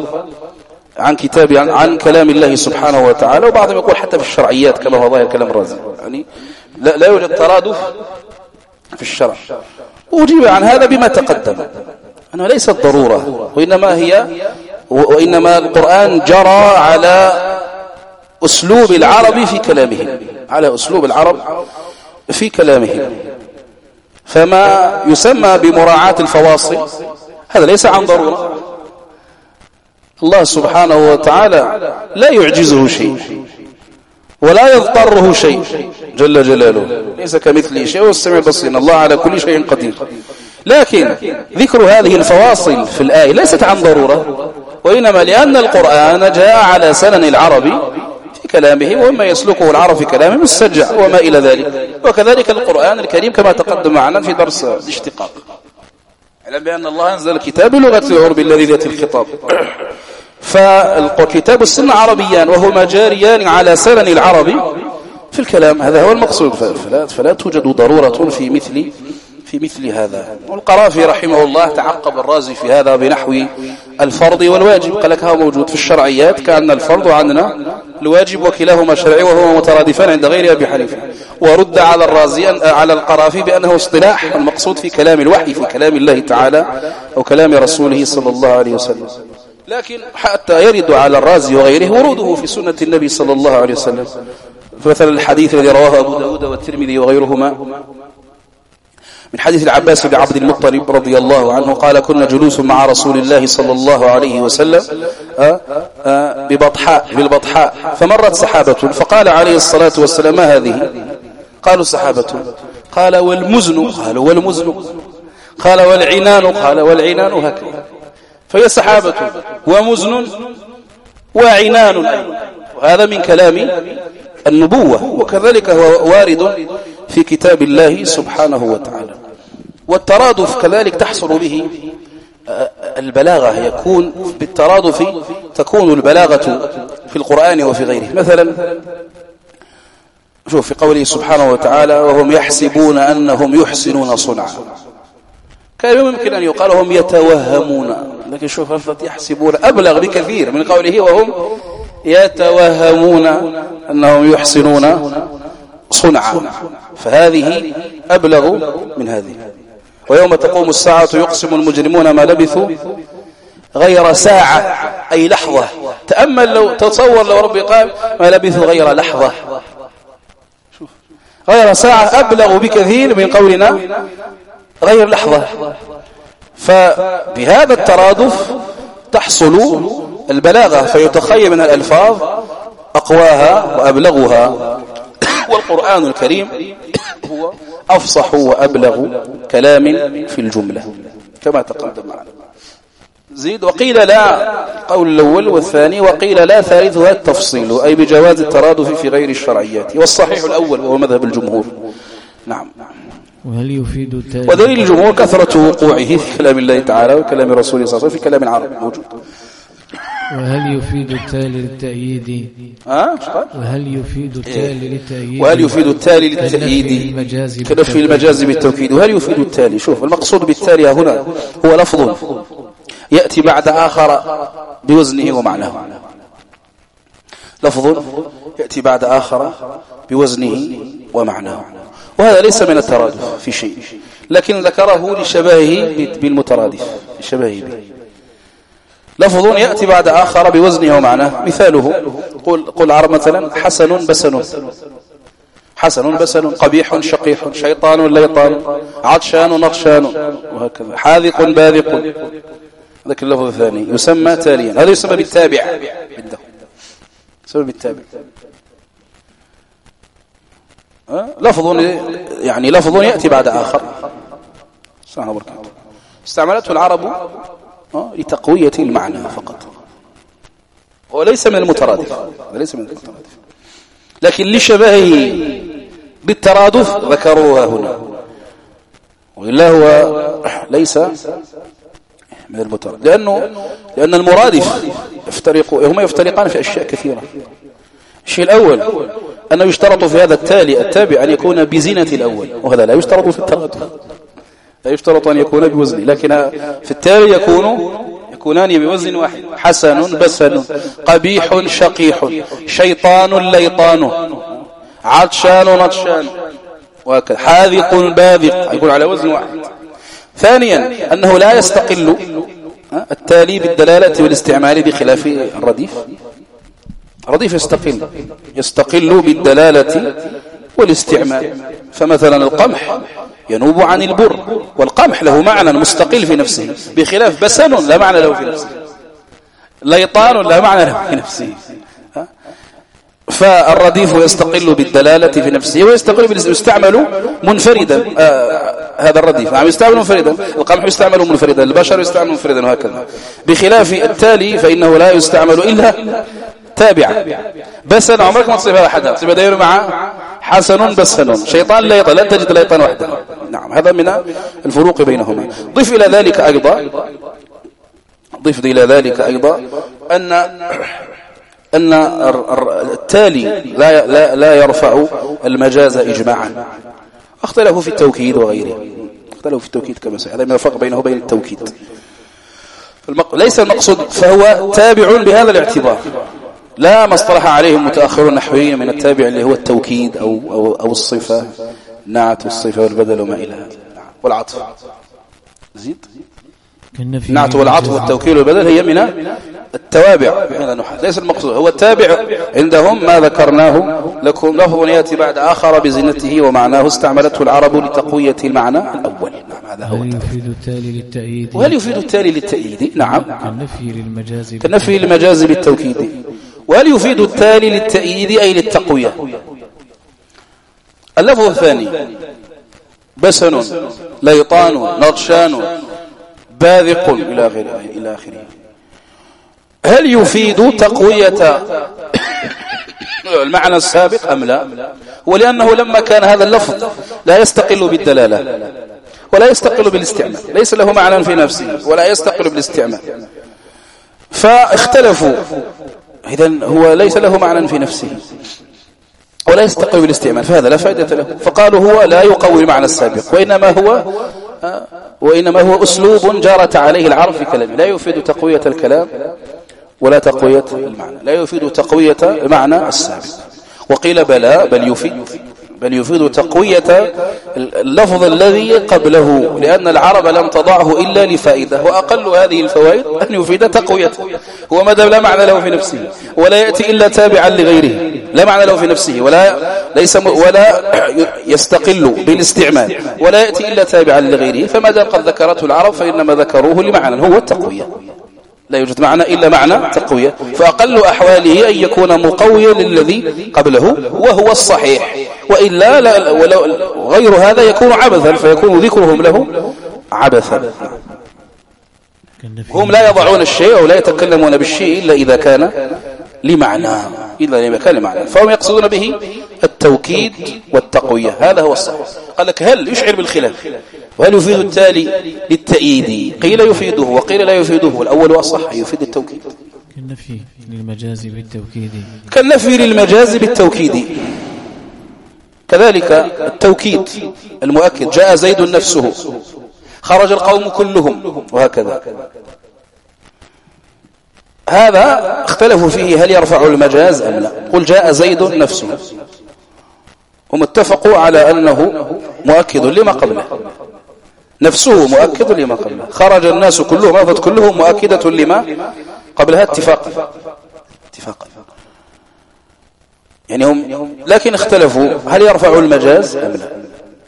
عن كلام الله سبحانه وتعالى. وبعضهم يقول حتى في الشرعيات كما هو ظاهر كلام الرازي، يعني لا يوجد ترادف في الشرع. وأجيب عن هذا بما تقدم أنه ليست ضرورة، وإنما القرآن جرى على أسلوب العرب في كلامه، فما يسمى بمراعاة الفواصل هذا ليس عن ضرورة، الله سبحانه وتعالى لا يعجزه شيء ولا يضطره شيء جل جلاله، ليس كمثله شيء والسميع البصير، الله على كل شيء قدير. لكن ذكر هذه الفواصل في الآية ليست عن ضرورة، وإنما لأن القرآن جاء على سنن العربي في كلامهم، وما يسلكه العرب في كلامهم السجع وما إلى ذلك. وكذلك القرآن الكريم كما تقدم معنا في درس الاشتقاق، علم بأن الله أنزل الكتاب بلغة العرب الذي ذات الخطاب، فالكتاب السنة عربيان وهما جاريان على سنن العربي في الكلام، هذا هو المقصود. فلا توجد ضرورة في مثل هذا. والقرافي رحمه الله تعقب الرازي في هذا بنحو الفرض والواجب، قال لك هو موجود في الشرعيات كأن الفرض عندنا الواجب وكلاهما شرعي وهو مترادفان عند غير أبي حنيفة، ورد على الرازي على القرافي بأنه اصطلاح المقصود في كلام الوحي في كلام الله تعالى أو كلام رسوله صلى الله عليه وسلم. لكن حتى يرد على الرازي وغيره وروده في سنة النبي صلى الله عليه وسلم، مثلا الحديث الذي رواه أبو داود والترمذي وغيرهما من حديث العباس بن عبد المطلب رضي الله عنه قال: كنا جلوس مع رسول الله صلى الله عليه وسلم بالبطحاء فمرت سحابة فقال عليه الصلاة والسلام: ما هذه؟ قالوا: سحابة. قال: والمزن؟ قالوا: والمزن. قال: والعنان؟ قال: والعنان هكذا. فهي سحابة ومزن وعنان، وهذا من كلام النبوة، وكذلك هو وارد في كتاب الله سبحانه وتعالى. والترادف كذلك تحصل به البلاغة، يكون بالترادف تكون البلاغة في القرآن وفي غيره. مثلا شوف في قوله سبحانه وتعالى: وهم يحسبون أنهم يحسنون صنعا، كان يمكن أن يقال هم يتوهمون، لكن شوف لفظة يحسبون أبلغ بكثير من قوله وهم يتوهمون أنهم يحسنون صنعا، فهذه أبلغ من هذه. ويوم تقوم الساعة يقسم المجرمون ما لبثوا غير ساعة أي لحظة. تأمل لو تصور لو ربي قال ما لبثوا غير لحظة، شوف غير ساعة أبلغ بكثير من قولنا غير لحظة. فبهذا الترادف تحصل البلاغة، فيتخيل من الألفاظ أقواها وأبلغها. والقرآن الكريم هو أفصح وأبلغ كلام في الجملة كما تقدم معنا. زيد: وقيل لا، قول الأول والثاني، وقيل لا ثالثها التفصيل، أي بجواز الترادف في غير الشرعيات، والصحيح الأول وهو مذهب الجمهور. نعم. وهل يفيد ودليل الجمهور كثرة وقوعه في كلام الله تعالى وكلام رسوله صلى الله عليه وسلم في كلام العرب موجود. وهل يفيد التالي للتأييد؟ وهل يفيد التالي للتأييد؟ وهل يفيد التالي للتأييد كنفي المجاز بالتوكيد. وهل يفيد التالي؟ شوف المقصود بالتالي هنا هو لفظ يأتي بعد آخر بوزنه ومعناه، لفظ يأتي بعد آخر بوزنه ومعناه، وهذا ليس من الترادف في شيء، لكن ذكره لشبهه بالمترادف، لشبهه به. لفظ يأتي بعد آخر بوزنه ومعناه، مثاله قل عرب مثلا: حسن بسن، حسن بسن، قبيح شقيح، شيطان ليطان، عطشان نطشان، وهكذا، حاذق باذق. ذاك اللفظ الثاني يسمى تاليا، هذا يسمى بالتابع عنده، يسمى بالتابع. لفظ يعني لفظ يأتي بعد آخر. السلام عليكم. استعملته العرب لتقوية المعنى فقط، وليس من المترادف، لكن لشبهه بالترادف ذكروها هنا، وإلا هو ليس من المترادف، لأن المرادف هما يفترقان في أشياء كثيرة. الشيء الأول أنه يشترط في هذا التابع أن يكون بزينة الأول، وهذا لا يشترط في الترادف، لا يشترط أن يكون بوزن، لكن في التالي يكونان بوزن واحد: حسن بسن، قبيح شقيح، شيطان ليطان، عطشان نطشان، وهكذا، حاذق باذق، يكون على وزن واحد. ثانيا أنه لا يستقل التالي بالدلالة والاستعمال بخلاف الرديف. الرديف يستقل بالدلالة والاستعمال، فمثلا القمح ينوب عن البر، والقمح له معنى مستقل في نفسه، بخلاف بسن لا معنى له في نفسه. ليطان لا معنى له في نفسه. فالرديف يستقل بالدلالة في نفسه ويستقل يستعمل منفردا. هذا الرديف نعم يستعمل منفردا، القمح يستعمل منفردا، البشر يستعمل منفردا، وهكذا. بخلاف التالي فإنه لا يستعمل إلا تابعا. بسن عمرك ما تصيب هذا حدا، تصيب داير مع حسن بسن، شيطان لا يطان، لا تجد ليطان وحده. نعم هذا من الفروق بينهما. ضف إلى ذلك أيضا أن التالي لا يرفع المجاز إجماعا. اختلفوا في التوكيد وغيره، اختلفوا في التوكيد كما سيأتي، هذا من الفرق بينه وبين التوكيد. ليس المقصود، فهو تابع بهذا الاعتبار، لا ما اصطلح عليه المتأخرون النحويين من التابع اللي هو التوكيد أو الصفة، نعت الصفة والبدل وما إلى هذا، والعطف. زيد النعت والعطف والتوكيل والبدل هي من التوابع من النحاة. ليس المقصود هو التابع عندهم ما ذكرناه لكم، لفظ يأتي بعد آخر بزنته ومعناه استعملته العرب لتقوية المعنى الأول. نعم هذا هو. هل يفيد التالي للتأييد؟ وهل يفيد التالي للتأييد؟ نعم كالنفي للمجاز بالتوكيد. وهل يفيد التالي للتأييد أي للتقوية؟ اللفظ الثاني بسن، ليطان، نضشان، باذق إلى آخره. هل يفيد تقوية المعنى السابق أم لا؟ ولأنه لما كان هذا اللفظ لا يستقل بالدلالة ولا يستقل بالاستعمال، ليس له معنى في نفسه ولا يستقل بالاستعمال، فاختلفوا. إذن هو ليس له معنى في نفسه ولا يستقل بالاستعمال، فهذا لا فائدة له. فقالوا هو لا يقوي المعنى السابق، وإنما هو أسلوب جارت عليه العرب في كلامه، لا يفيد تقوية الكلام ولا تقوية المعنى، لا يفيد تقوية المعنى السابق. وقيل بلى، بل يفيد تقوية اللفظ الذي قبله، لأن العرب لم تضعه إلا لفائدة، وأقل هذه الفوائد أن يفيد تقويته. هو ما دام لا معنى له في نفسه ولا يأتي إلا تابعا لغيره، لا معنى له في نفسه ولا يستقل بالاستعمال ولا يأتي إلا تابعا لغيره، فما دام قد ذكرته العرب فإنما ذكروه لمعنى هو التقوية، لا يوجد معنى إلا معنى تقوية. فأقل أحواله أن يكون مقويا للذي قبله وهو الصحيح، وإلا غير هذا يكون عبثا، فيكون ذكرهم له عبثا. هم لا يضعون الشيء أو لا يتكلمون بالشيء إلا إذا كان لمعنى، فهم يقصدون به التوكيد والتقوية، هذا هو الصحيح. قال لك هل يشعر بالخلاف، وهل يفيد التالي للتأييد؟ قيل يفيده وقيل لا يفيده، والأول والصح يفيد التوكيد. كالنفي للمجاز بالتوكيد. كذلك التوكيد المؤكد، جاء زيد نفسه، خرج القوم كلهم، وهكذا. هذا اختلفوا فيه هل يرفع المجاز أم لا. قل جاء زيد نفسه، هم اتفقوا على أنه مؤكد لما قبله، نفسه مؤكد لما قبله، خرج الناس كلهم، أفضل كلهم مؤكدة لما قبلها اتفاقا. يعني هم لكن اختلفوا هل يرفع المجاز أم لا.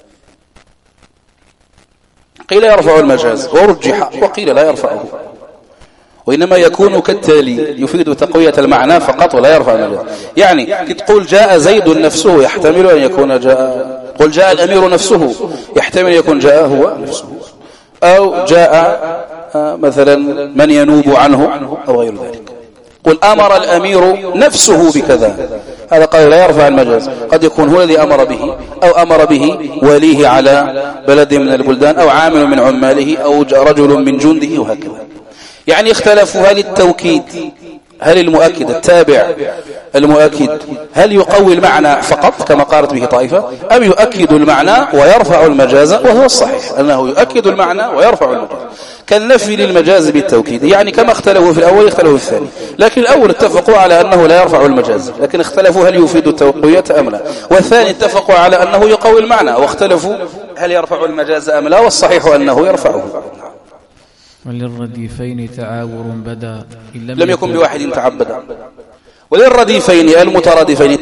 قيل يرفع المجاز ورجح، وقيل لا يرفعه، وإنما يكون كالتالي، يفيد تقوية المعنى فقط ولا يرفع المجاز. يعني تقول جاء زيد نفسه، يحتمل أن يكون جاء، قل جاء الأمير نفسه، يحتمل أن يكون جاء هو نفسه، أو جاء مثلا من ينوب عنه أو غير ذلك. قل أمر الأمير نفسه بكذا، هذا قال لا يرفع المجاز، قد يكون هو الذي أمر به، أو أمر به وليه على بلد من البلدان، أو عامل من عماله، أو رجل من جنده، وهكذا. يعني اختلفوا هل التوكيد، هل المؤكد التابع المؤكد هل يقوي المعنى فقط كما قالت به طائفة، أم يؤكد المعنى ويرفع المجاز، وهو الصحيح أنه يؤكد المعنى ويرفع المجاز. كالنفي للمجاز بالتوكيد، يعني كما اختلفوا في الأول اختلفوا في الثاني، لكن الأول اتفقوا على أنه لا يرفع المجاز، لكن اختلفوا هل يفيد التوقية أم لا. والثاني اتفقوا على أنه يقوي المعنى، واختلفوا هل يرفع المجاز أم لا، والصحيح أنه يرفعه. وللرديفين تعاور بدا لم يكن بواحد تعبدا. وللرديفين المترادفين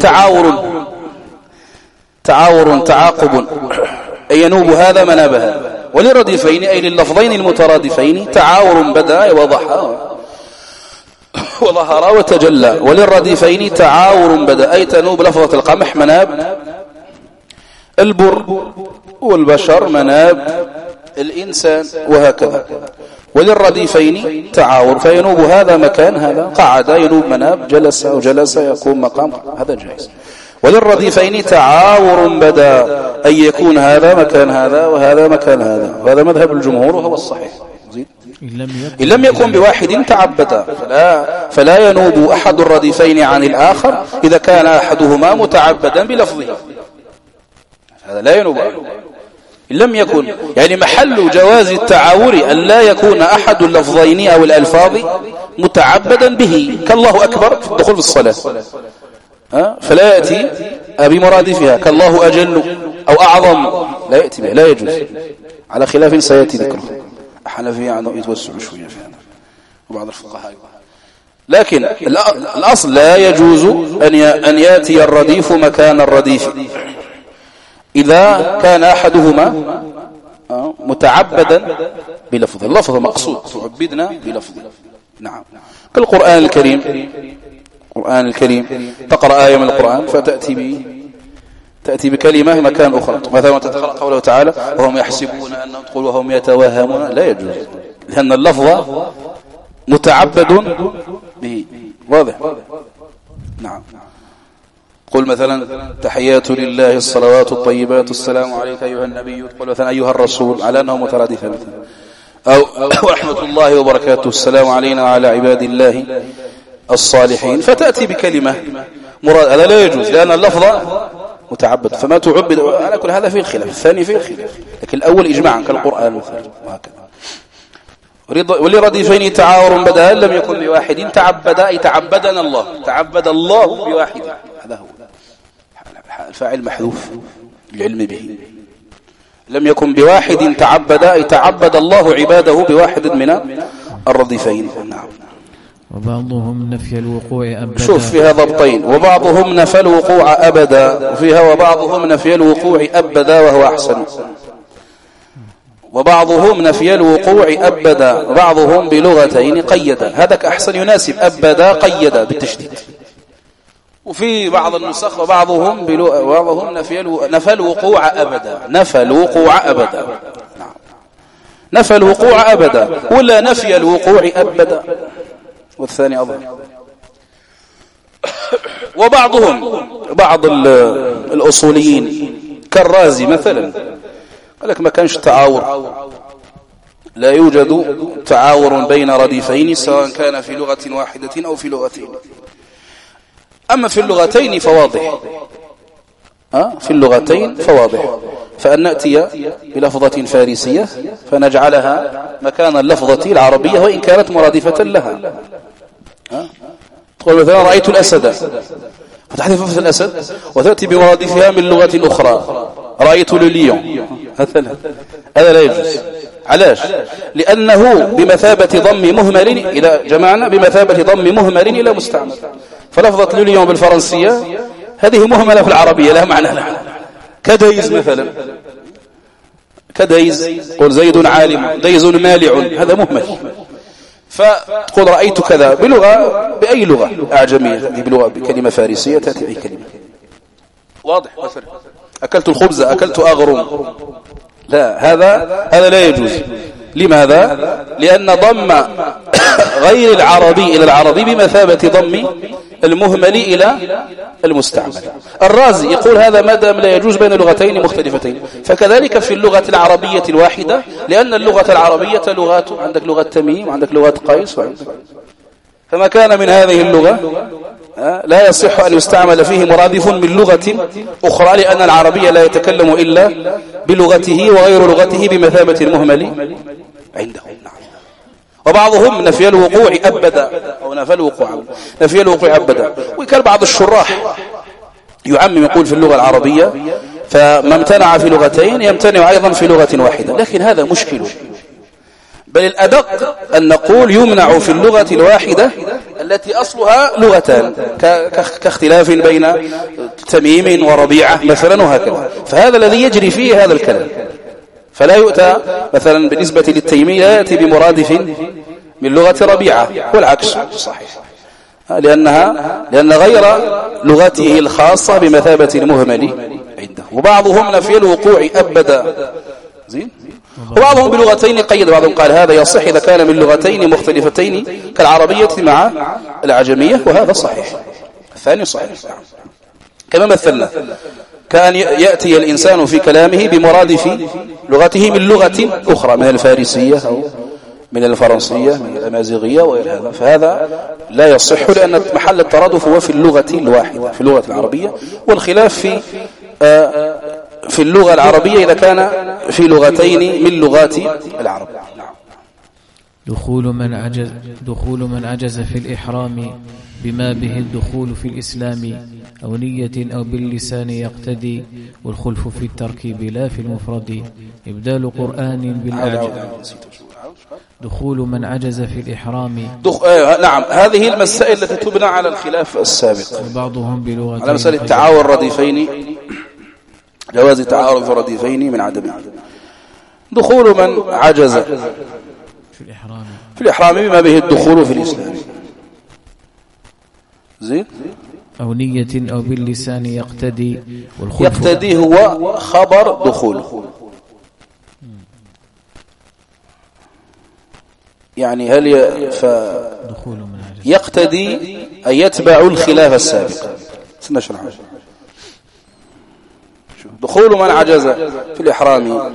تعاور تعاقب، أي ينوب هذا مناب هذا. وللرديفين أي لللفظين المترادفين تعاور بدا وضحى، وظهر وتجلى. وللرديفين تعاور بدأ، أي تنوب لفظة القمح مناب البر، والبشر مناب الإنسان، وهكذا. وللرديفين تعاور، فينوب هذا مكان هذا، قعد ينوب مناب، جلس أو جلس يقوم مقام، هذا جائز. وللرديفين تعاور بدا، أن يكون هذا مكان هذا وهذا مكان هذا، وهذا مذهب الجمهور وهو الصحيح. إن لم يكن بواحد تعبدا، فلا ينوب أحد الرديفين عن الآخر إذا كان أحدهما متعبدا بلفظه، هذا لا ينوب. إن لم يكن، يعني محل جواز التعاور أن لا يكون أحد اللفظين أو الألفاظ متعبدا به، كالله أكبر في الدخول في الصلاة، فلا يأتي بمرادفها، كالله أجل أو أعظم لا يأتي به، لا يجوز، على خلاف سيأتي ذكره. الحنفية عندهم يتوسعوا شوية في هذا وبعض الفقهاء. لكن الأصل لا يجوز أن يأتي الرديف مكان الرديف إذا كان أحدهما متعبدا بلفظه، اللفظ مقصود، تعبدنا بلفظه. نعم، كالقرآن الكريم، القرآن الكريم تقرأ آية من القرآن تأتي بكلمة مكان أخرى، مثلا تقرأ قوله تعالى وهم يحسبون أنهم تقول وهم يتوهمون، لا يجوز، لأن اللفظ متعبد به، واضح. نعم، قل مثلا تحيات لله الصلوات الطيبات السلام عليك أيها النبي، قل مثلا أيها الرسول، على أنه مترادفة مثلا، أو رحمة الله وبركاته السلام علينا وعلى عباد الله الصالحين، فتأتي بكلمة مراد، هذا لا يجوز لأن اللفظ متعبد. فما تعبد على كل هذا فيه الخلاف، الثاني فيه الخلاف، لكن الأول إجماعا كالقرآن وهكذا. ولرديفين تعاور بدأ، لم يكن بواحد تعبد، أي تعبدنا الله، تعبد الله بواحد، هذا هو الفاعل محذوف العلم به. لم يكن بواحد تعبد، أي تعبد الله عباده بواحد من الرديفين. نعم. وبعضهم نفي الوقوع أبدا، شوف فيها ضبطين، وبعضهم نفى الوقوع أبدا، وفيها وبعضهم نفي الوقوع أبدا وهو أحسن. وبعضهم نفي الوقوع أبدا، بعضهم بلغتين قيدا، هذاك أحسن يناسب أبدا قيدا بالتشديد. وفي بعض النسخ وبعضهم نفى الوقوع أبدا، نفى الوقوع أبدا. نعم، نفى الوقوع أبدا ولا نفي الوقوع أبدا، والثاني أظهر. وبعضهم بعض الأصوليين كالرازي مثلا قال لك ما كانش تعاور، لا يوجد تعاور بين رديفين سواء كان في لغة واحدة أو في لغتين. أما في اللغتين فواضح، في اللغتين فواضح، فأن نأتي بلفظة فارسية فنجعلها مكان اللفظة العربية وإن كانت مرادفة لها. تقول مثلا رأيت الأسد، فتحذف لفظ الأسد وتأتي بمرادفها من لغة أخرى، رأيت لليون، هذا لا يجوز. علاش؟ لأنه بمثابة ضم مهمل إلى جمعنا بمثابة ضم مهمل إلى مستعمل، فلفظة لليون بالفرنسية هذه مهملة في العربية لا معنى لها. كديز مثلا، كديز قل زيد عالم، ديز مالع، هذا مهمل. فتقول رأيت كذا بلغة، بأي لغة أعجمية، بلغة بكلمة فارسية تأتي بأي كلمة، واضح. أكلت الخبز، أكلت أغرم، لا، هذا لا يجوز. لماذا؟ لأن ضم غير العربي إلى العربي بمثابة ضم المهمل إلى المستعمل. الرازي يقول هذا ما دام لا يجوز بين لغتين مختلفتين، فكذلك في اللغة العربية الواحدة، لأن اللغة العربية لغات، عندك لغة تميم وعندك لغة قيس فما كان من هذه اللغة لا يصح أن يستعمل فيه مرادف من لغة أخرى، لأن العربية لا يتكلم إلا بلغته وغير لغته بمثابة المهمل عنده. وبعضهم نفي الوقوع أبدا، أو نفي الوقوع أبدا. وكان بعض الشراح يعمم يقول في اللغة العربية، فما امتنع في لغتين يمتنع أيضا في لغة واحدة، لكن هذا مشكل. بل الأدق أن نقول يمنع في اللغة الواحدة التي أصلها لغتان، كاختلاف بين تميم وربيعة مثلا وهكذا، فهذا الذي يجري فيه هذا الكلام. فلا يؤتى مثلا بالنسبة للتيمي لا يأتي بمرادف من لغة ربيعة والعكس صحيح. لأن غير لغته الخاصة بمثابة المهمل عنده. وبعضهم نفي الوقوع أبدا زين، وبعضهم بلغتين قيد، بعضهم قال هذا يصح إذا كان من لغتين مختلفتين كالعربية مع العجمية، وهذا صحيح. الثاني صحيح كما مثلنا، كان يأتي الإنسان في كلامه بمرادف لغته من لغة أخرى، من الفارسية أو من الفرنسية من الأمازيغية وغير هذا، فهذا لا يصح، لأن محل الترادف هو في اللغة الواحدة في اللغة العربية، والخلاف في اللغة العربية إذا كان في لغتين من لغات العرب. دخول من عجز في الإحرام بما به الدخول في الإسلام أو نية أو باللسان يقتدي، والخلف في التركيب لا في المفرد، إبدال قرآن بالأعجم. دخول من عجز في الإحرام نعم، هذه المسائل التي تبنى على الخلاف السابق، بعضهم بلغتين، على مسألة التعاون الرديفين، جواز تعارض الرديفين من عدمه. دخول من عجز في الإحرام بما به الدخول في الإسلام زين، أو نية أو باللسان يقتدي، يقتدي هو خبر دخوله، يعني هل يقتدي أن يتبع الخلاف السابق. سنشرح دخول من عجز في الإحرام،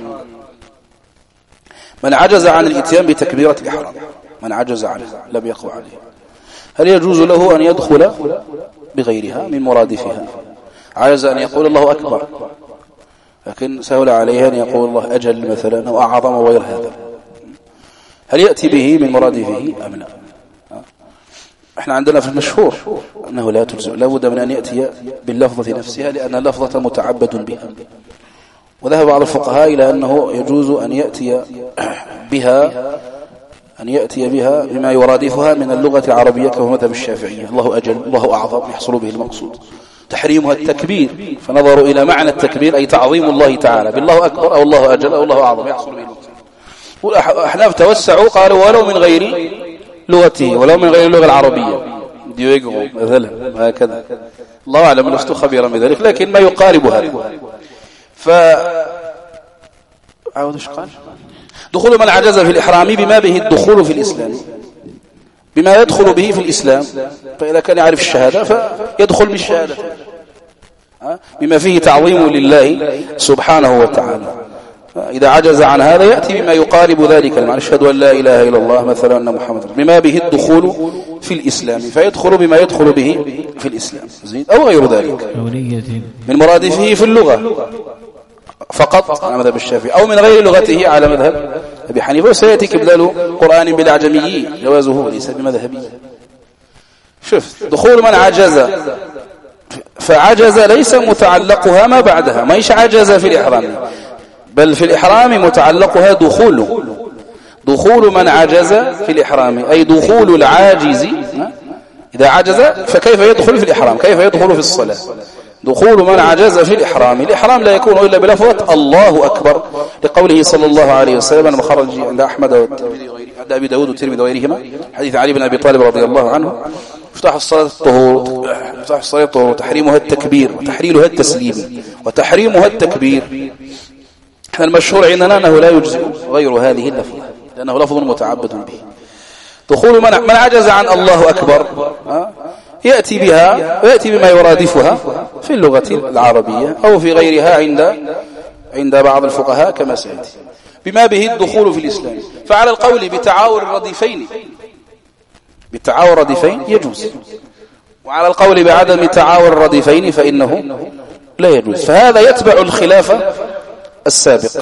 من عجز عن الاتيان بتكبيرة الإحرام، من عجز عنه لم يقوى عليه، هل يجوز له أن يدخل بغيرها من مرادفها؟ عجز أن يقول الله أكبر، لكن سهل عليه أن يقول الله أجل مثلا أو أعظم وغير هذا، هل يأتي به من مرادفه أم لا؟ احنا عندنا في المشهور أنه لا تلزم، لا بد من أن يأتي باللفظة نفسها، لأن اللفظة متعبد بها. وذهب بعض الفقهاء إلى أنه يجوز أن يأتي بها بما يرادفها من اللغة العربية، كما مذهب الشافعية، الله أجل الله أعظم يحصل به المقصود. تحريمها التكبير، فنظروا إلى معنى التكبير أي تعظيم الله تعالى بالله أكبر أو الله أجل أو الله أعظم يحصل به المقصود. والأحناف توسعوا قالوا ولو من غير لغته، ولو من غير اللغة العربية، ديوغو مثلا هكذا، الله أعلم لست خبيرا بذلك، لكن ما يقارب هذا. عاود ايش قال؟ دخول من عجز في الإحرام بما به الدخول في الإسلام، بما يدخل به في الإسلام، فإذا كان يعرف الشهادة فيدخل بالشهادة بما فيه تعظيم لله سبحانه وتعالى. إذا عجز عن هذا يأتي بما يقارب ذلك المعنى، أشهد أن لا إله إلا الله مثلا أن محمد، بما به الدخول في الإسلام، فيدخل بما يدخل به في الإسلام زين، أو غير ذلك من مرادفه في اللغة فقط على مذهب الشافعي، أو من غير لغته على مذهب أبي حنيفة. وسيأتي إبدال قرآن بالأعجمي جوازه ليس بمذهبي. شوف دخول من عجز، فعجز ليس متعلقها ما بعدها، ما عجز في الإحرام، بل في الإحرام متعلقها دخول من عجز في الإحرام، أي دخول العاجز. إذا عجز فكيف يدخل في الإحرام، كيف يدخل في الصلاة؟ دخول من عجز في الإحرام، الإحرام لا يكون إلا بلفظة الله أكبر، لقوله صلى الله عليه وسلم أنا مخرج عند أحمد عند أبي داود والترمذي وغيرهما، حديث علي بن أبي طالب رضي الله عنه، افتح الصلاة الطهور وتحريمها التكبير وتحليلها التسليم وتحريمها التكبير. المشهور عندنا أنه لا يجزئ غير هذه اللفظة، لأنه لفظ متعبد به. دخول من عجز عن الله أكبر يأتي بها ويأتي بما يرادفها في اللغة العربية أو في غيرها عند بعض الفقهاء كما سيأتي، بما به الدخول في الإسلام. فعلى القول بالتعاون الرديفين يجوز، وعلى القول بعدم تعاون الرديفين فإنه لا يجوز. فهذا يتبع الخلاف السابق،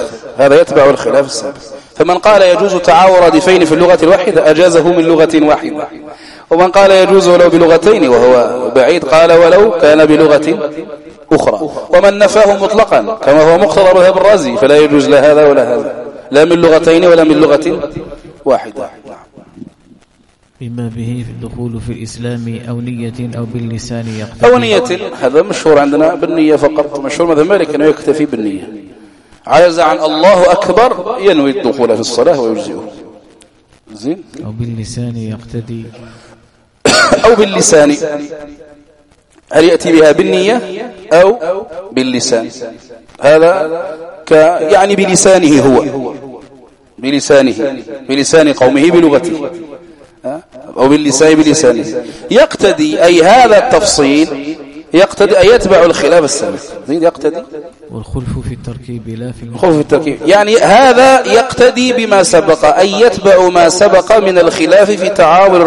فمن قال يجوز تعاون رديفين في اللغة الواحدة أجازه من لغة واحدة، ومن قال يجوز ولو بلغتين وهو بعيد قال ولو كان بلغة أخرى، ومن نفاه مطلقا كما هو مقتضى مذهب الرازي فلا يجوز لا هذا ولا هذا، لا من لغتين ولا من لغة واحدة. بما به في الدخول في الإسلام أو نية أو باللسان يقتدي، أو نية، هذا مشهور عندنا بالنية فقط، مشهور مذهب مالك أنه يكتفي بالنية. عجز عن الله أكبر ينوي الدخول في الصلاة ويجزئه زين، أو باللسان يقتدي، أو باللسان. هل يأتي بها بالنية أو باللسان؟ هذا يعني بلسانه هو، بلسان قومه بلغته، أو بلسانه. يقتدي أي هذا التفصيل يقتدي أن يتبع الخلاف السابق. يقتدي والخلف في التركيب لا في الخلف في التركيب، يعني هذا يقتدي بما سبق أن يتبع ما سبق من الخلاف في تعاور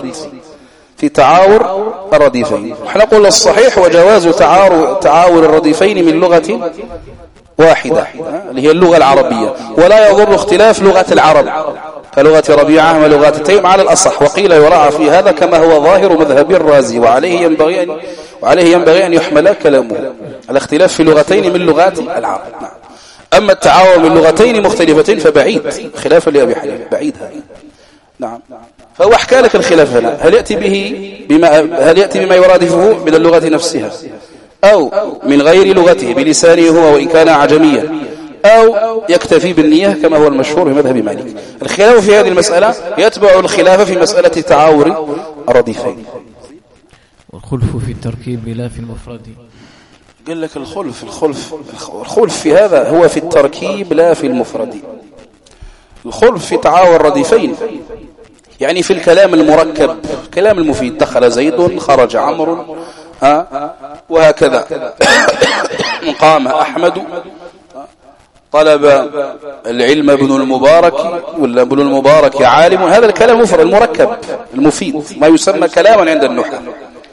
الرديفين. احنا قلنا الصحيح وجواز تعاور الرديفين من لغة واحدة اللي هي اللغة العربية، ولا يضر اختلاف لغة العرب كلغة ربيعة ولغة تيم على الأصح، وقيل يراعى في هذا كما هو ظاهر مذهب الرازي، وعليه ينبغي أن يحمل كلامه الاختلاف في لغتين من لغات العرب. أما التعاور من لغتين مختلفتين فبعيد، خلافا لأبي حنيفة بعيد هذا. نعم. فهو أحكى لك الخلاف هنا، هل يأتي بما يرادفه من اللغة نفسها أو من غير لغته بلسانه هو وإن كان عجميا، أو يكتفي بالنية كما هو المشهور في مذهب مالك. الخلاف في هذه المسألة يتبع الخلاف في مسألة تعاور الرديفين. والخلف في التركيب لا في المفرد. قال لك الخلف في هذا هو في التركيب لا في المفرد. الخلف في تعاور الرديفين يعني في الكلام المركب، الكلام المفيد، دخل زيد خرج عمرو وهكذا، قام أحمد، طلب العلم ابن المبارك ولا ابن المبارك عالم. هذا الكلام مفرد المركب المفيد ما يسمى كلاما عند النحاة.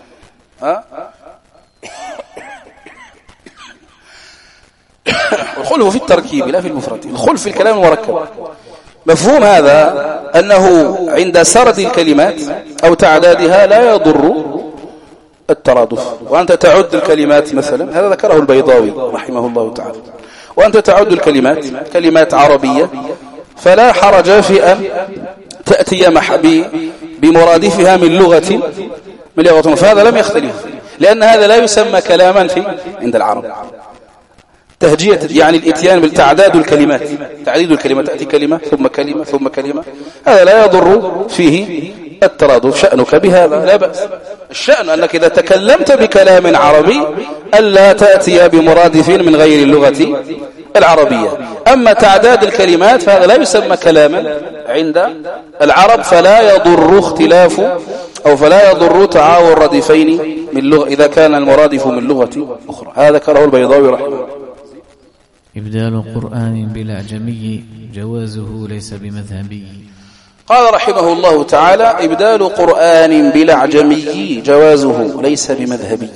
الخلف في التركيب لا في المفرد. الخلف في الكلام المركب مفهوم هذا أنه عند سرد الكلمات أو تعدادها لا يضر الترادف. وأنت تعد الكلمات مثلا، هذا ذكره البيضاوي رحمه الله تعالى، وأنت تعد الكلمات كلمات عربية فلا حرج في أن تأتي بمرادفها من لغة فهذا لم يختلف، لأن هذا لا يسمى كلاما عند العرب. تهجية يعني الاتيان بالتعداد الكلمات، تعديد الكلمات، تأتي كلمة ثم كلمة ثم كلمة، هذا لا يضر فيه الترادف. شأنك بهذا لا بأس. الشأن أنك إذا تكلمت بكلام عربي ألا تأتي بمرادف من غير اللغة العربية. أما تعداد الكلمات فهذا لا يسمى كلاما عند العرب، فلا يضر اختلاف أو فلا يضر تعاور الرديفين من لغة إذا كان المرادف من لغة أخرى. هذا ذكره البيضاوي رحمه الله. إبدال قرآن بالأعجمي جوازه ليس بمذهبي. قال رحمه الله تعالى: إبدال قرآن بالأعجمي جوازه ليس بمذهبي،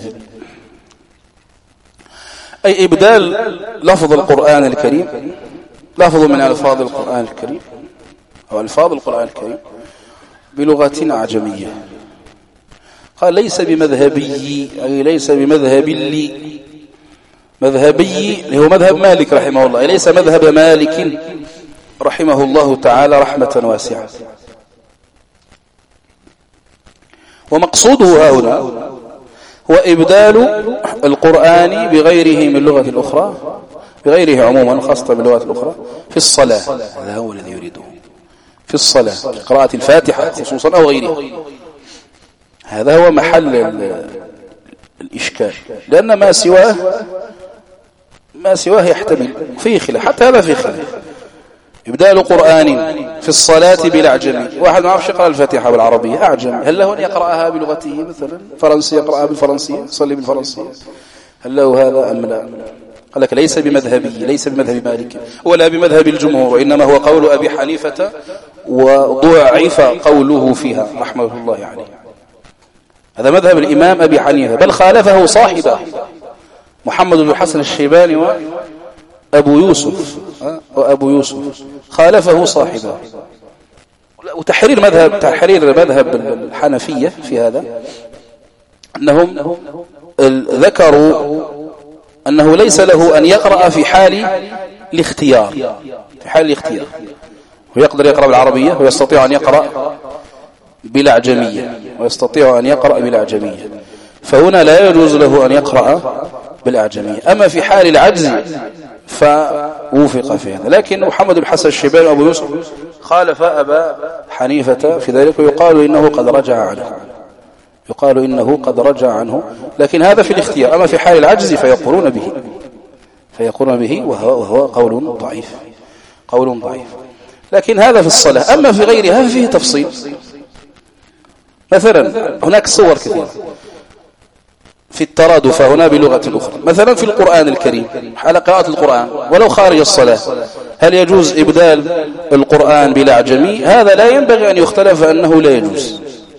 أي إبدال لفظ القرآن الكريم، لفظ من ألفاظ القرآن الكريم أو ألفاظ القرآن الكريم بلغة أعجمية. قال ليس بمذهبي، أي ليس بمذهب لي. مذهبي هو مذهب مالك رحمه الله، ليس مذهب مالك رحمه الله تعالى رحمة واسعة. ومقصوده هنا هو إبدال القرآن بغيره من اللغة الأخرى، بغيره عموما خاصة باللغات الأخرى في الصلاة. هذا هو الذي يريده في الصلاة، قراءة الفاتحة خصوصا أو غيرها. هذا هو محل الإشكال، لأن ما سواه يحتمل فيه خلاف، حتى هذا فيه خلاف. إبدال قرآن في الصلاة بالأعجمي، واحد ما يعرفش يقرأ الفاتحة بالعربية أعجمي، هل له أن يقرأها بلغته مثلا فرنسية يقرأها بالفرنسية، يصلي بالفرنسية، هل له هذا أم لا؟ قال لك ليس بمذهبي، ليس بمذهب مالك ولا بمذهب الجمهور، وإنما هو قول أبي حنيفة وضعف قوله فيها رحمه الله عليه. هذا مذهب الإمام أبي حنيفة، بل خالفه صاحبه محمد بن الحسن الشيباني وأبو يوسف خالفه صاحبه. وتحرير مذهب الحنفية في هذا أنهم ذكروا أنه ليس له أن يقرأ في حال الاختيار، ويقدر يقرأ بالعربية ويستطيع أن يقرأ بالأعجمية، فهنا لا يجوز له أن يقرأ بالأعجمية. أما في حال العجز فوفق في هذا، لكن محمد بن حسن الشيباني وأبو يوسف خالف أبا حنيفة في ذلك، ويقال إنه قد رجع عنه. يقال إنه قد رجع عنه، لكن هذا في الاختيار. أما في حال العجز فيقولون به وهو قول ضعيف. لكن هذا في الصلاة. أما في غيرها فيه تفصيل. مثلا هناك صور كثيرة في الترادف هنا بلغة أخرى. مثلا في القرآن الكريم حال قراءة القرآن ولو خارج الصلاة، هل يجوز إبدال القرآن بالأعجمي؟ هذا لا ينبغي أن يختلف أنه لا يجوز،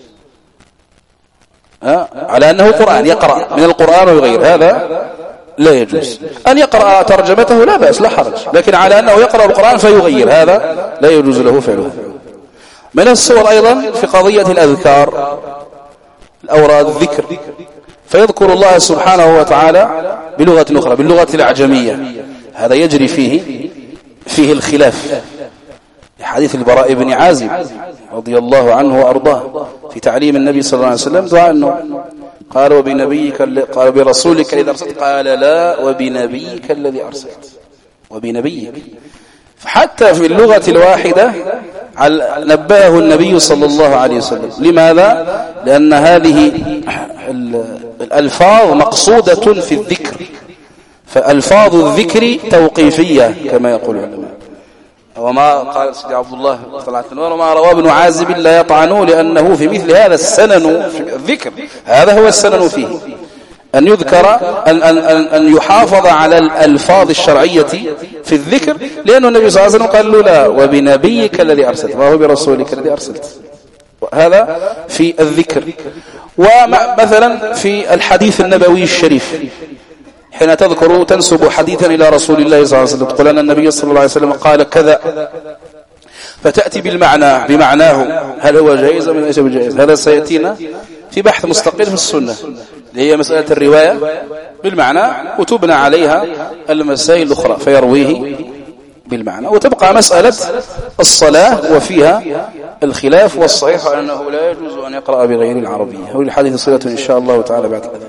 على أنه قرآن يقرأ من القرآن وغير هذا لا يجوز. أن يقرأ ترجمته لا بأس لا حرج، لكن على أنه يقرأ القرآن فيغير هذا لا يجوز له فعله. من الصور أيضا في قضية الأذكار، الأوراد، الذكر، فيذكر الله سبحانه وتعالى بلغة أخرى باللغة الأعجمية، هذا يجري فيه الخلاف لحديث البراء بن عازب رضي الله عنه وأرضاه في تعليم النبي صلى الله عليه وسلم دعاء النوم. قال قال برسولك الذي أرسلت، قال لا وبنبيك الذي أرسلت، وبنبيك. فحتى في اللغة الواحدة نبهه النبي صلى الله عليه وسلم. لماذا؟ لأن هذه الألفاظ مقصودة في الذكر، فألفاظ الذكر توقيفية كما يقول العلماء. وما قال سيدي عبد الله وما روى ابن عازب لا يطعنوا، لأنه في مثل هذا السنن في الذكر، هذا هو السنن فيه أن يذكر أن يحافظ على الألفاظ الشرعية في الذكر، لأن النبي صلى الله عليه وسلم قال له لا وبنبيك الذي أرسلت، ما هو برسولك الذي أرسلت. هذا في الذكر. ومثلا في الحديث النبوي الشريف حين تنسب حديثا إلى رسول الله صلى الله عليه وسلم، تقول أن النبي صلى الله عليه وسلم قال كذا، فتأتي بمعناه، هل هو جائز أم ليس بجائز؟ هذا سيأتينا في بحث مستقل في السنة، اللي هي مسألة الرواية بالمعنى وتبنى عليها المسائل الأخرى فيرويه بالمعنى. وتبقى مسألة الصلاة وفيها الخلاف، والصحيح أنه لا يجوز أن يقرأ بغير العربية، وللحديث صلة إن شاء الله تعالى بعد كذا.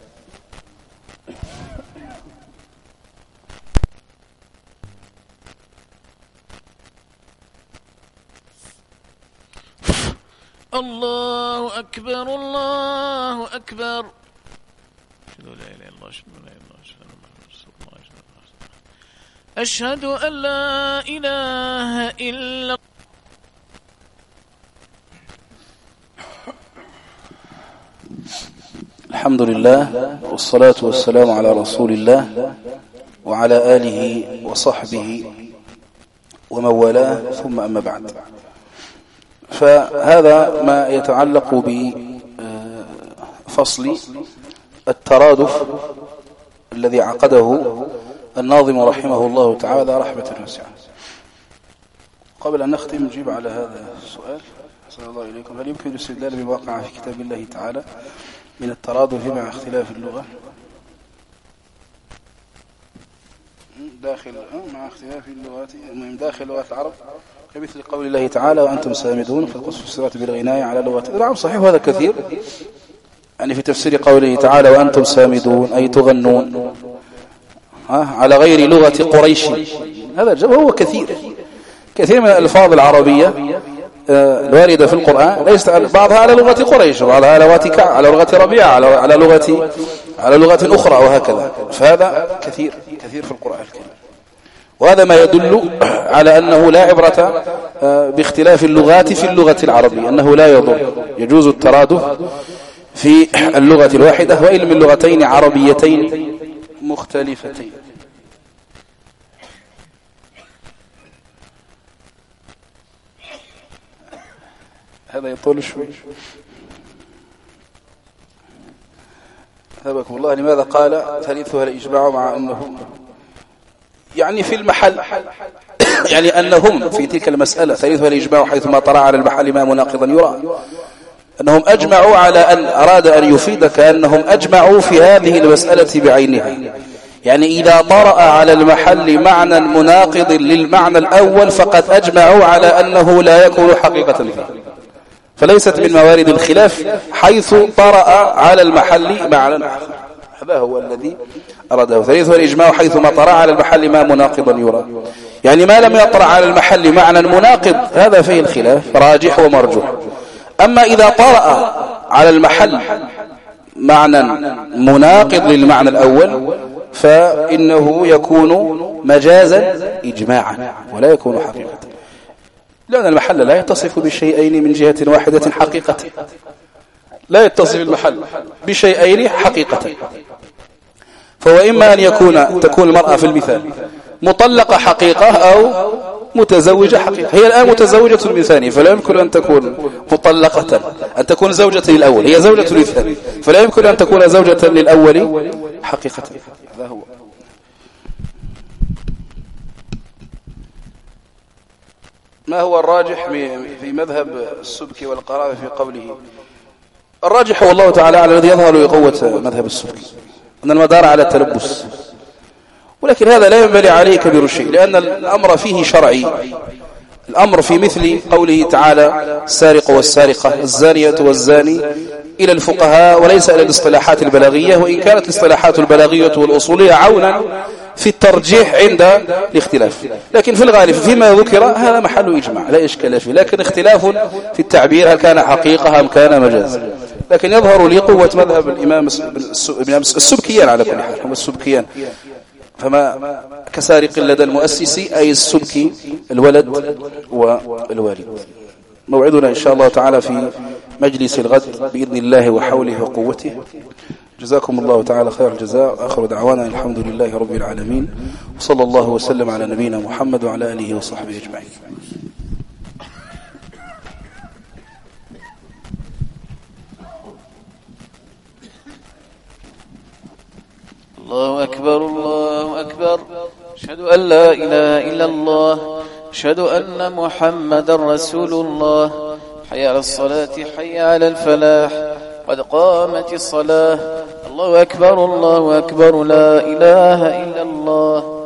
الله أكبر الله أكبر، أشهد أن لا إله إلا الحمد لله، والصلاة والسلام على رسول الله وعلى آله وصحبه ومن والاه، ثم أما بعد. فهذا ما يتعلق بفصل الترادف الذي عقده الناظم رحمه الله تعالى رحمة واسعة. قبل أن نختم نجيب على هذا السؤال. صلى الله عليكم. هل يمكن الاستدلال بما وقع في كتاب الله تعالى من الترادف مع اختلاف اللغة داخل مع اختلاف اللغات من داخل لغة العرب، كمثل قول الله تعالى وأنتم سامدون فالقصف الصراط بالغناية على لغات. نعم صحيح، وهذا كثير يعني في تفسير قوله تعالى وأنتم سامدون أي تغنون على غير لغة قريش. هذا هو كثير من الألفاظ العربية الواردة في القرآن ليس بعضها على لغة قريش، وبعضها على لغة كعب، على لغة ربيعة، على لغة أخرى وهكذا. فهذا كثير في القرآن الكريم، وهذا ما يدل على أنه لا عبرة باختلاف اللغات في اللغة العربية، أنه لا يضر، يجوز الترادف في اللغة الواحدة وإن من لغتين عربيتين مختلفتين. هذا يطول شوي. ثبكم الله. لماذا قال ثالثها الإجماع مع أنه يعني في المحل يعني أنهم في تلك المسألة ثالثها الإجماع حيثما طرأ على المحل ما مناقضا يرى، أنهم أجمعوا على أن أراد أن يفيدك أنهم أجمعوا في هذه المسألة بعينها. يعني إذا طرأ على المحل معنى مناقض للمعنى الأول فقد أجمعوا على أنه لا يكون حقيقة فيه، فليست من موارد الخلاف حيث طرأ على المحل معنى آخر. هذا هو الذي أراده. ثالثها الإجماع حيثما طرأ على المحل ما مناقضا يرى، يعني ما لم يطرأ على المحل معنى مناقض هذا فيه الخلاف راجح ومرجوح. أما إذا طرأ على المحل معنى مناقض للمعنى الأول فإنه يكون مجازا إجماعا ولا يكون حقيقة، لأن المحل لا يتصف بشيئين من جهة واحدة حقيقة، لا يتصف المحل بشيئين حقيقة. فهو إما أن تكون المرأة في المثال مطلقة حقيقة أو متزوجة حقيقة. هي الآن متزوجة من ثاني فلا يمكن أن تكون مطلقة، أن تكون زوجة للأول، هي زوجة للثاني فلا يمكن أن تكون زوجة للأول حقيقة. هذا هو. ما هو الراجح في مذهب السبكي والقرافي في قوله؟ الراجح والله تعالى على الذي يظهر لقوة مذهب السبكي أن المدار على التلبس، ولكن هذا لا ينبغي عليه كبير الشيء، لأن الأمر فيه شرعي. الأمر في مثل قوله تعالى السارق والسارقة الزانية والزاني إلى الفقهاء وليس إلى الاصطلاحات البلاغية، وإن كانت الاصطلاحات البلاغية والأصولية عونا في الترجيح عند الاختلاف، لكن في الغالب فيما ذكر هذا محل إجماع لا إشكال فيه، لكن اختلاف في التعبير هل كان حقيقة أم كان مجازا. لكن يظهر لي قوة مذهب الإمام السبكيان على كل حال، هم السبكيان، فما كسارق لدى المؤسس أي السبكي الولد والوالد. موعدنا إن شاء الله تعالى في مجلس الغد بإذن الله وحوله وقوته. جزاكم الله تعالى خير الجزاء، آخر دعوانا الحمد لله رب العالمين، وصلى الله وسلم على نبينا محمد وعلى آله وصحبه أجمعين. الله أكبر الله أكبر، أشهد أن لا إله إلا الله، أشهد أن محمد رسول الله، حي على الصلاة حي على الفلاح، قد قامت الصلاة، الله أكبر الله أكبر، لا إله إلا الله.